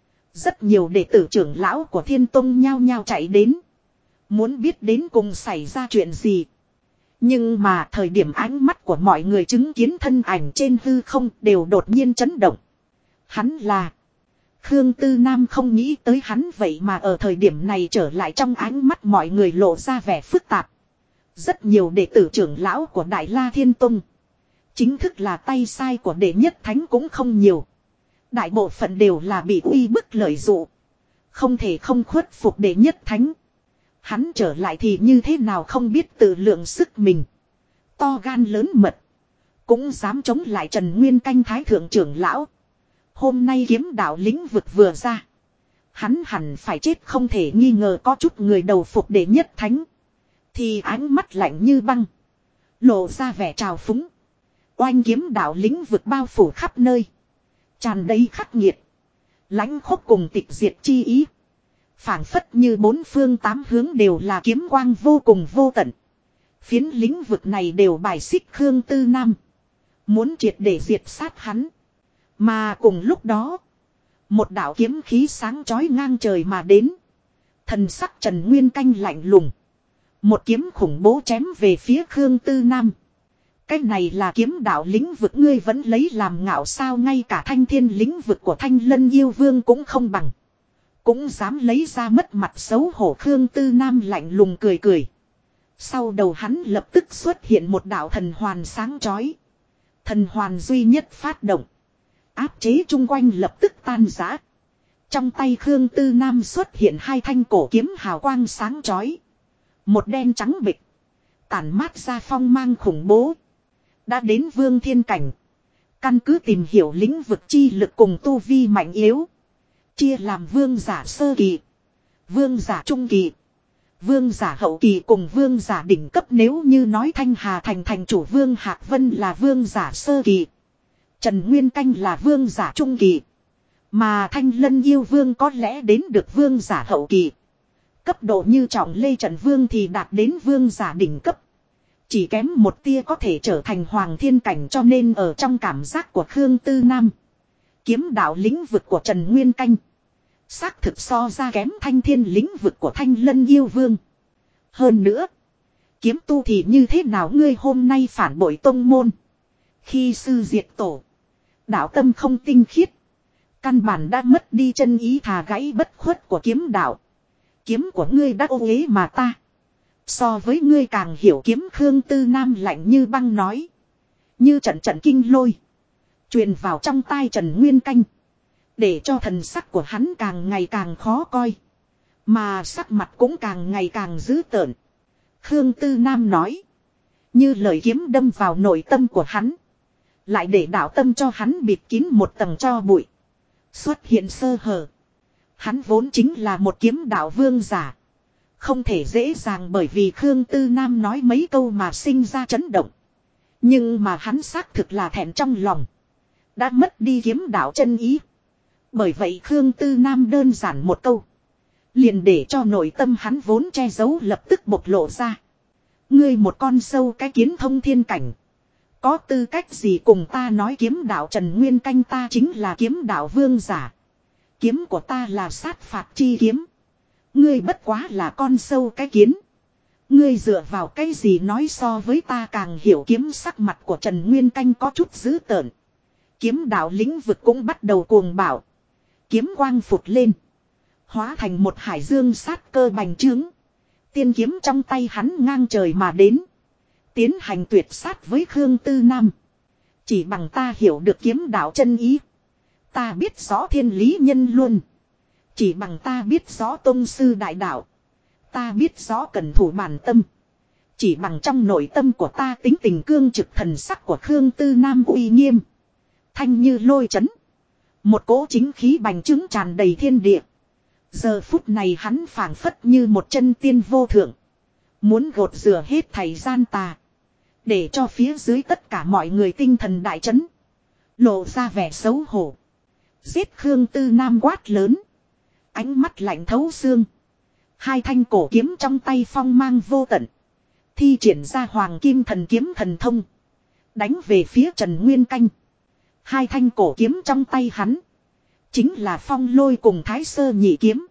Rất nhiều đệ tử trưởng lão của Thiên Tông nhao nhao chạy đến. Muốn biết đến cùng xảy ra chuyện gì. Nhưng mà thời điểm ánh mắt của mọi người chứng kiến thân ảnh trên hư không đều đột nhiên chấn động. Hắn là Khương Tư Nam, không nghĩ tới hắn vậy mà ở thời điểm này trở lại, trong ánh mắt mọi người lộ ra vẻ phức tạp. Rất nhiều đệ tử trưởng lão của Đại La Thiên Tông. Chính thức là tay sai của đệ nhất thánh cũng không nhiều. Đại bộ phận đều là bị uy bức lợi dụ. Không thể không khuất phục đệ nhất thánh. Hắn trở lại thì như thế nào không biết tự lượng sức mình. To gan lớn mật. Cũng dám chống lại Trần Nguyên Canh thái thượng trưởng lão. Hôm nay kiếm đạo lĩnh vực vừa ra. Hắn hẳn phải chết không thể nghi ngờ. Có chút người đầu phục đệ nhất thánh. Thì ánh mắt lạnh như băng. Lộ ra vẻ trào phúng. Oanh kiếm đạo lĩnh vực bao phủ khắp nơi. Tràn đầy khắc nghiệt. Lãnh khốc cùng tịch diệt chi ý. Phảng phất như bốn phương tám hướng đều là kiếm quang vô cùng vô tận. Phiến lĩnh vực này đều bài xích Khương Tư Nam. Muốn triệt để diệt sát hắn. Mà cùng lúc đó. Một đạo kiếm khí sáng chói ngang trời mà đến. Thần sắc Trần Nguyên Canh lạnh lùng. Một kiếm khủng bố chém về phía Khương Tư Nam. Cái này là kiếm đạo lĩnh vực, ngươi vẫn lấy làm ngạo sao? Ngay cả thanh thiên lĩnh vực của Thanh Lân Yêu Vương cũng không bằng. Cũng dám lấy ra mất mặt xấu hổ. Khương Tư Nam lạnh lùng cười cười. Sau đầu hắn lập tức xuất hiện một đạo thần hoàn sáng chói. Thần hoàn duy nhất phát động. Áp chế chung quanh lập tức tan rã. Trong tay Khương Tư Nam xuất hiện hai thanh cổ kiếm hào quang sáng chói. Một đen trắng bịch. Tản mát ra phong mang khủng bố. Đã đến vương thiên cảnh. Căn cứ tìm hiểu lĩnh vực chi lực cùng tu vi mạnh yếu. Chia làm vương giả sơ kỳ. Vương giả trung kỳ. Vương giả hậu kỳ cùng vương giả đỉnh cấp. Nếu như nói Thanh Hà thành thành chủ Vương Hạc Vân là vương giả sơ kỳ. Trần Nguyên Canh là vương giả trung kỳ. Mà Thanh Lân Yêu Vương có lẽ đến được vương giả hậu kỳ. Cấp độ như Trọng Lê Trần Vương thì đạt đến vương giả đỉnh cấp. Chỉ kém một tia có thể trở thành hoàng thiên cảnh, cho nên ở trong cảm giác của Khương Tư Nam. Kiếm đạo lĩnh vực của Trần Nguyên Canh. Xác thực so ra kém thanh thiên lĩnh vực của Thanh Lân Yêu Vương. Hơn nữa. Kiếm tu thì như thế nào, ngươi hôm nay phản bội tông môn. Khi sư diệt tổ. Đạo tâm không tinh khiết. Căn bản đã mất đi chân ý, thà gãy bất khuất của kiếm đạo. Kiếm của ngươi đã ô uế mà ta. So với ngươi càng hiểu kiếm. Khương Tư Nam lạnh như băng nói. Như trận trận kinh lôi. Truyền vào trong tai Trần Nguyên Canh. Để cho thần sắc của hắn càng ngày càng khó coi. Mà sắc mặt cũng càng ngày càng dữ tợn. Khương Tư Nam nói. Như lời kiếm đâm vào nội tâm của hắn. Lại để đạo tâm cho hắn bịt kín một tầng tro bụi. Xuất hiện sơ hở. Hắn vốn chính là một kiếm đạo vương giả. Không thể dễ dàng bởi vì Khương Tư Nam nói mấy câu mà sinh ra chấn động. Nhưng mà hắn xác thực là thẹn trong lòng. Đã mất đi kiếm đạo chân ý. Bởi vậy Khương Tư Nam đơn giản một câu. Liền để cho nội tâm hắn vốn che giấu lập tức bộc lộ ra. Ngươi một con sâu cái kiến thông thiên cảnh. Có tư cách gì cùng ta nói kiếm đạo Trần Nguyên Canh, ta chính là kiếm đạo vương giả. Kiếm của ta là sát phạt chi kiếm. Ngươi bất quá là con sâu cái kiến. Ngươi dựa vào cái gì nói so với ta càng hiểu kiếm, sắc mặt của Trần Nguyên Canh có chút dữ tợn. Kiếm đạo lĩnh vực cũng bắt đầu cuồng bạo. Kiếm quang phụt lên. Hóa thành một hải dương sát cơ bành trướng. Tiên kiếm trong tay hắn ngang trời mà đến. Tiến hành tuyệt sát với Khương Tư Nam. Chỉ bằng ta hiểu được kiếm đạo chân ý. Ta biết rõ thiên lý nhân luôn. Chỉ bằng ta biết rõ tôn sư đại đạo. Ta biết rõ cẩn thủ bản tâm. Chỉ bằng trong nội tâm của ta tính tình cương trực, thần sắc của Khương Tư Nam uy nghiêm. Thanh như lôi chấn. Một cỗ chính khí bành trướng tràn đầy thiên địa. Giờ phút này hắn phảng phất như một chân tiên vô thượng. Muốn gột rửa hết thảy gian tà. Để cho phía dưới tất cả mọi người tinh thần đại chấn. Lộ ra vẻ xấu hổ. Giết Khương Tư Nam quát lớn. Ánh mắt lạnh thấu xương. Hai thanh cổ kiếm trong tay phong mang vô tận. Thi triển ra hoàng kim thần kiếm thần thông. Đánh về phía Trần Nguyên Canh. Hai thanh cổ kiếm trong tay hắn. Chính là phong lôi cùng thái sơ nhị kiếm.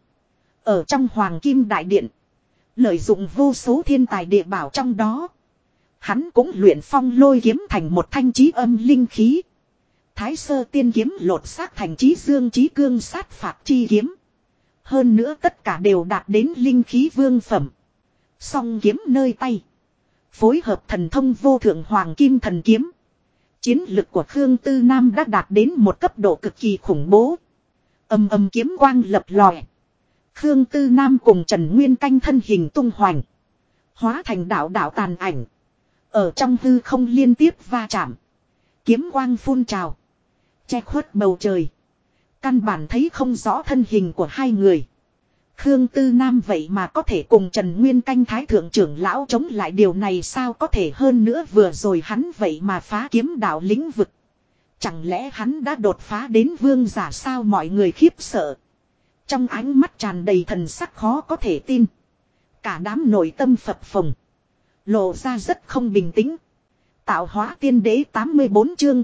Ở trong hoàng kim đại điện. Lợi dụng vô số thiên tài địa bảo trong đó. Hắn cũng luyện phong lôi kiếm thành một thanh chí âm linh khí. Thái sơ tiên kiếm lột xác thành chí dương chí cương sát phạt chi kiếm. Hơn nữa tất cả đều đạt đến linh khí vương phẩm. Song kiếm nơi tay. Phối hợp thần thông vô thượng hoàng kim thần kiếm. Chiến lực của Khương Tư Nam đã đạt đến một cấp độ cực kỳ khủng bố. Ầm ầm kiếm quang lập lòe. Khương Tư Nam cùng Trần Nguyên Canh thân hình tung hoành. Hóa thành đạo đạo tàn ảnh. Ở trong hư không liên tiếp va chạm. Kiếm quang phun trào. Che khuất bầu trời. Căn bản thấy không rõ thân hình của hai người. Khương Tư Nam vậy mà có thể cùng Trần Nguyên Canh thái thượng trưởng lão chống lại, điều này sao có thể, hơn nữa vừa rồi hắn vậy mà phá kiếm đạo lĩnh vực. Chẳng lẽ hắn đã đột phá đến vương giả sao, mọi người khiếp sợ. Trong ánh mắt tràn đầy thần sắc khó có thể tin. Cả đám nội tâm phập phồng. Lộ ra rất không bình tĩnh. Tạo hóa tiên đế 84 chương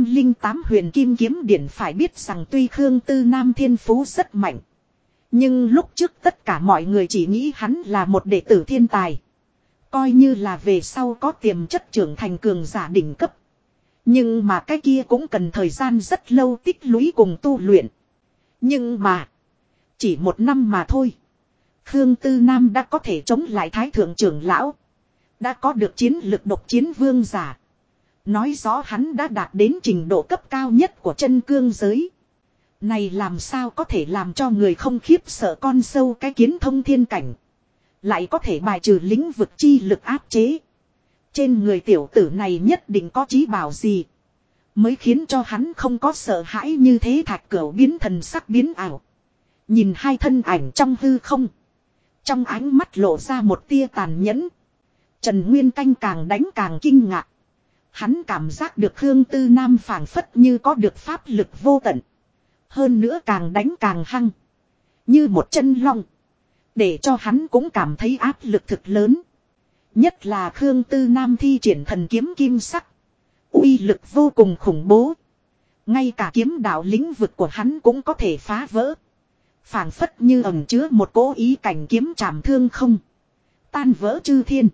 908 huyền kim kiếm điển, phải biết rằng tuy Khương Tư Nam thiên phú rất mạnh. Nhưng lúc trước tất cả mọi người chỉ nghĩ hắn là một đệ tử thiên tài. Coi như là về sau có tiềm chất trưởng thành cường giả đỉnh cấp. Nhưng mà cái kia cũng cần thời gian rất lâu tích lũy cùng tu luyện. Nhưng mà chỉ một năm mà thôi. Khương Tư Nam đã có thể chống lại thái thượng trưởng lão. Đã có được chiến lực độc chiến vương giả. Nói rõ hắn đã đạt đến trình độ cấp cao nhất của chân cương giới. Này làm sao có thể làm cho người không khiếp sợ, con sâu cái kiến thông thiên cảnh. Lại có thể bài trừ lĩnh vực chi lực áp chế. Trên người tiểu tử này nhất định có chí bảo gì. Mới khiến cho hắn không có sợ hãi như thế. Thạch Cửu biến thần sắc biến ảo. Nhìn hai thân ảnh trong hư không. Trong ánh mắt lộ ra một tia tàn nhẫn. Trần Nguyên Canh càng đánh càng kinh ngạc. Hắn cảm giác được Khương Tư Nam phảng phất như có được pháp lực vô tận. Hơn nữa càng đánh càng hăng. Như một chân long. Để cho hắn cũng cảm thấy áp lực thực lớn. Nhất là Khương Tư Nam thi triển thần kiếm kim sắc. Uy lực vô cùng khủng bố. Ngay cả kiếm đạo lĩnh vực của hắn cũng có thể phá vỡ. Phảng phất như ẩn chứa một cỗ ý cảnh kiếm trảm thương không. Tan vỡ chư thiên.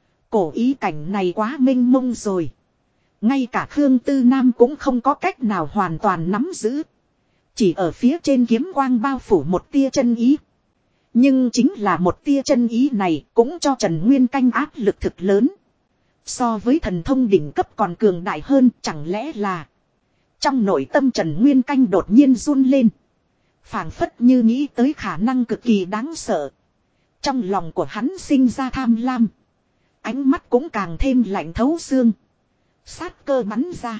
Cổ ý cảnh này quá mênh mông rồi. Ngay cả Khương Tư Nam cũng không có cách nào hoàn toàn nắm giữ. Chỉ ở phía trên kiếm quang bao phủ một tia chân ý. Nhưng chính là một tia chân ý này cũng cho Trần Nguyên Canh áp lực thực lớn. So với thần thông đỉnh cấp còn cường đại hơn, chẳng lẽ là... Trong nội tâm Trần Nguyên Canh đột nhiên run lên. Phảng phất như nghĩ tới khả năng cực kỳ đáng sợ. Trong lòng của hắn sinh ra tham lam. Ánh mắt cũng càng thêm lạnh thấu xương. Sát cơ bắn ra.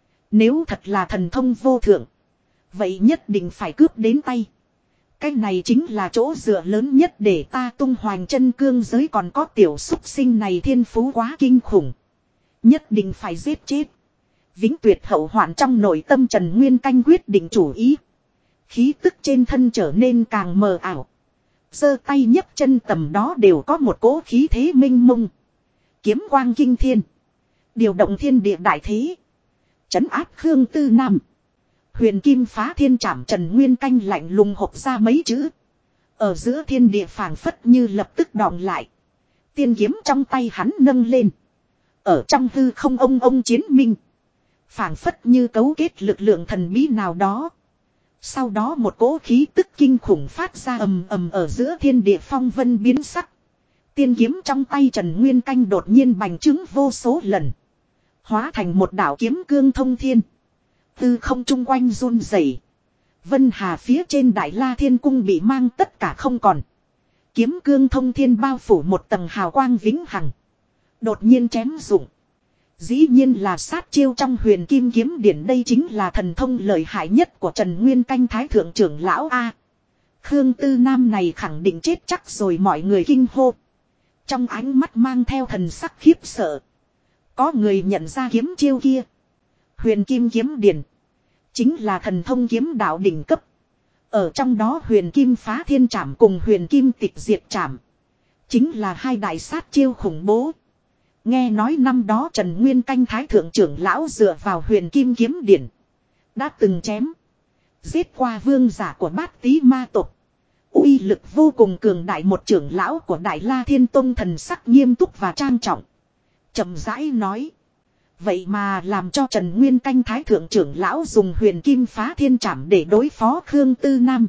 Nếu thật là thần thông vô thượng. Vậy nhất định phải cướp đến tay. Cái này chính là chỗ dựa lớn nhất để ta tung hoành chân cương giới, còn có tiểu súc sinh này thiên phú quá kinh khủng. Nhất định phải giết chết. Vĩnh tuyệt hậu hoạn trong nội tâm Trần Nguyên Canh quyết định chủ ý. Khí tức trên thân trở nên càng mờ ảo. Giơ tay nhấc chân tầm đó đều có một cỗ khí thế minh mông. Kiếm quang kinh thiên. Điều động thiên địa đại thế. Trấn áp Khương Tư Nam. Huyền kim phá thiên trảm, Trần Nguyên Canh lạnh lùng hộc ra mấy chữ. Ở giữa thiên địa phảng phất như lập tức đọng lại. Tiên kiếm trong tay hắn nâng lên. Ở trong hư không ông chiến minh. Phảng phất như cấu kết lực lượng thần bí nào đó. Sau đó một cỗ khí tức kinh khủng phát ra ầm ầm ở giữa thiên địa, phong vân biến sắc. Tiên kiếm trong tay Trần Nguyên Canh đột nhiên bành trướng vô số lần. Hóa thành một đạo kiếm cương thông thiên. Tư không trung quanh run rẩy. Vân Hà phía trên Đại La Thiên Cung bị mang tất cả không còn. Kiếm cương thông thiên bao phủ một tầng hào quang vĩnh hằng. Đột nhiên chém dụng. Dĩ nhiên là sát chiêu trong huyền kim kiếm điển, đây chính là thần thông lợi hại nhất của Trần Nguyên Canh Thái Thượng trưởng lão A. Khương Tư Nam này khẳng định chết chắc rồi, mọi người kinh hô. Trong ánh mắt mang theo thần sắc khiếp sợ. Có người nhận ra kiếm chiêu kia. Huyền kim kiếm điển chính là thần thông kiếm đạo đỉnh cấp. Ở trong đó huyền kim phá thiên trảm cùng huyền kim tịch diệt trảm chính là hai đại sát chiêu khủng bố. Nghe nói năm đó Trần Nguyên Canh Thái Thượng trưởng lão dựa vào huyền kim kiếm điển đã từng chém giết qua vương giả của Bát Tý ma tộc. Uy lực vô cùng cường đại. Một trưởng lão của Đại La Thiên Tông thần sắc nghiêm túc và trang trọng, chậm rãi nói. Vậy mà làm cho Trần Nguyên Canh Thái Thượng trưởng lão dùng huyền kim phá thiên trảm để đối phó Khương Tư Nam.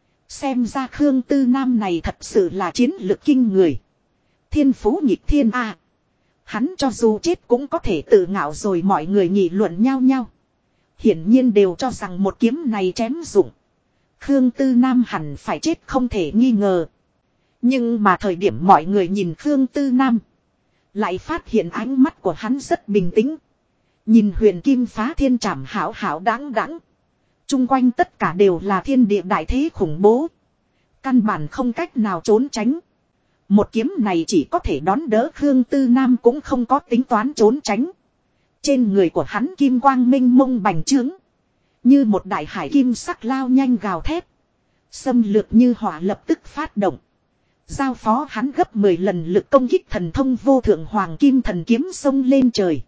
Xem ra Khương Tư Nam này thật sự là chiến lực kinh người. Thiên phú nhịp thiên A. Hắn cho dù chết cũng có thể tự ngạo rồi. Mọi người nghị luận nhau nhau. Hiển nhiên đều cho rằng một kiếm này chém dụng. Khương Tư Nam hẳn phải chết không thể nghi ngờ. Nhưng mà thời điểm mọi người nhìn Khương Tư Nam, lại phát hiện ánh mắt của hắn rất bình tĩnh. Nhìn huyền kim phá thiên trảm hảo hảo đáng đáng. Trung quanh tất cả đều là thiên địa đại thế khủng bố. Căn bản không cách nào trốn tránh. Một kiếm này chỉ có thể đón đỡ, Khương Tư Nam cũng không có tính toán trốn tránh. Trên người của hắn kim quang minh mông bành trướng. Như một đại hải kim sắc lao nhanh gào thét. Xâm lược như hỏa lập tức phát động. Giao phó hắn gấp 10 lần lực công kích, thần thông vô thượng hoàng kim thần kiếm xông lên trời.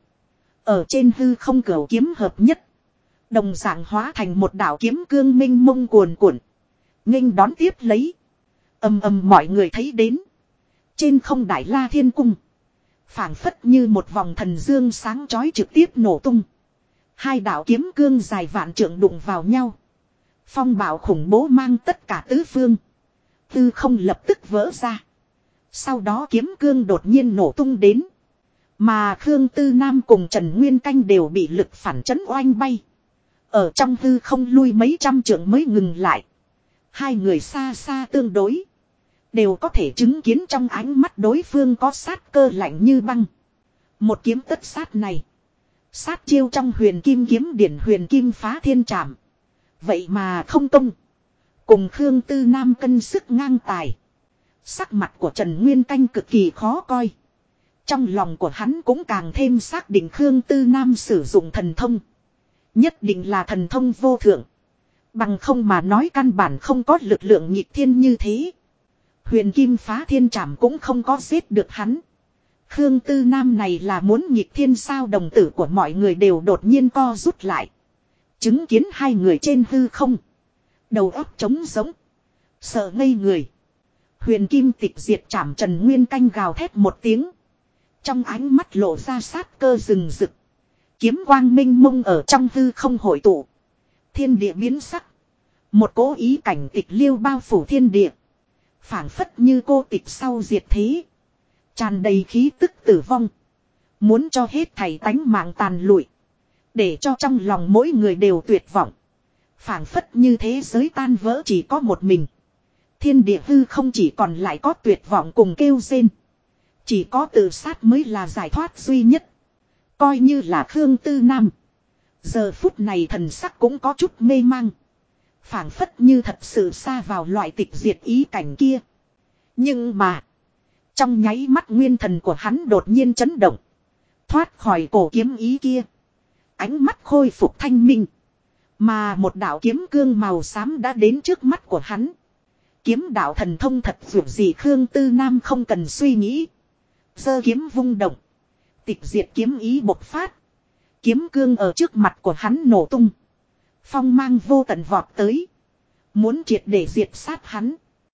Ở trên hư không cửu kiếm hợp nhất. Đồng dạng hóa thành một đạo kiếm cương minh mông cuồn cuộn. Nghênh đón tiếp lấy. Ầm ầm, mọi người thấy đến. Trên không Đại La Thiên Cung, phảng phất như một vòng thần dương sáng chói trực tiếp nổ tung. Hai đạo kiếm cương dài vạn trượng đụng vào nhau. Phong bạo khủng bố mang tất cả tứ phương. Tư không lập tức vỡ ra. Sau đó kiếm cương đột nhiên nổ tung đến. Mà Khương Tư Nam cùng Trần Nguyên Canh đều bị lực phản chấn oanh bay. Ở trong hư không lui mấy trăm trượng mới ngừng lại. Hai người xa xa tương đối. Đều có thể chứng kiến trong ánh mắt đối phương có sát cơ lạnh như băng. Một kiếm tất sát này. Sát chiêu trong huyền kim kiếm điển huyền kim phá thiên trảm. Vậy mà không công. Cùng Khương Tư Nam cân sức ngang tài. Sắc mặt của Trần Nguyên Canh cực kỳ khó coi. Trong lòng của hắn cũng càng thêm xác định Khương Tư Nam sử dụng thần thông. Nhất định là thần thông vô thượng. Bằng không mà nói căn bản không có lực lượng nhịp thiên như thế. Huyền kim phá thiên trảm cũng không có giết được hắn. Khương Tư Nam này là muốn nhịp thiên sao? Đồng tử của mọi người đều đột nhiên co rút lại. Chứng kiến hai người trên hư không. Đầu óc trống rỗng. Sợ ngây người. Huyền kim tịch diệt trảm, Trần Nguyên Canh gào thét một tiếng. Trong ánh mắt lộ ra sát cơ rừng rực. Kiếm quang minh mông ở trong hư không hội tụ. Thiên địa biến sắc. Một cỗ ý cảnh tịch liêu bao phủ thiên địa. Phảng phất như cô tịch sau diệt thế. Tràn đầy khí tức tử vong. Muốn cho hết thảy tánh mạng tàn lụi. Để cho trong lòng mỗi người đều tuyệt vọng. Phảng phất như thế giới tan vỡ chỉ có một mình. Thiên địa hư không chỉ còn lại có tuyệt vọng cùng kêu rên. Chỉ có tự sát mới là giải thoát duy nhất. Coi như là Khương Tư Nam. Giờ phút này thần sắc cũng có chút mê mang. Phảng phất như thật sự xa vào loại tịch diệt ý cảnh kia. Nhưng mà. Trong nháy mắt nguyên thần của hắn đột nhiên chấn động. Thoát khỏi cổ kiếm ý kia. Ánh mắt khôi phục thanh minh. Mà một đạo kiếm cương màu xám đã đến trước mắt của hắn. Kiếm đạo thần thông thật vượt gì Khương Tư Nam không cần suy nghĩ. Giơ kiếm vung động. Tịch diệt kiếm ý bộc phát. Kiếm cương ở trước mặt của hắn nổ tung. Phong mang vô tận vọt tới. Muốn triệt để diệt sát hắn.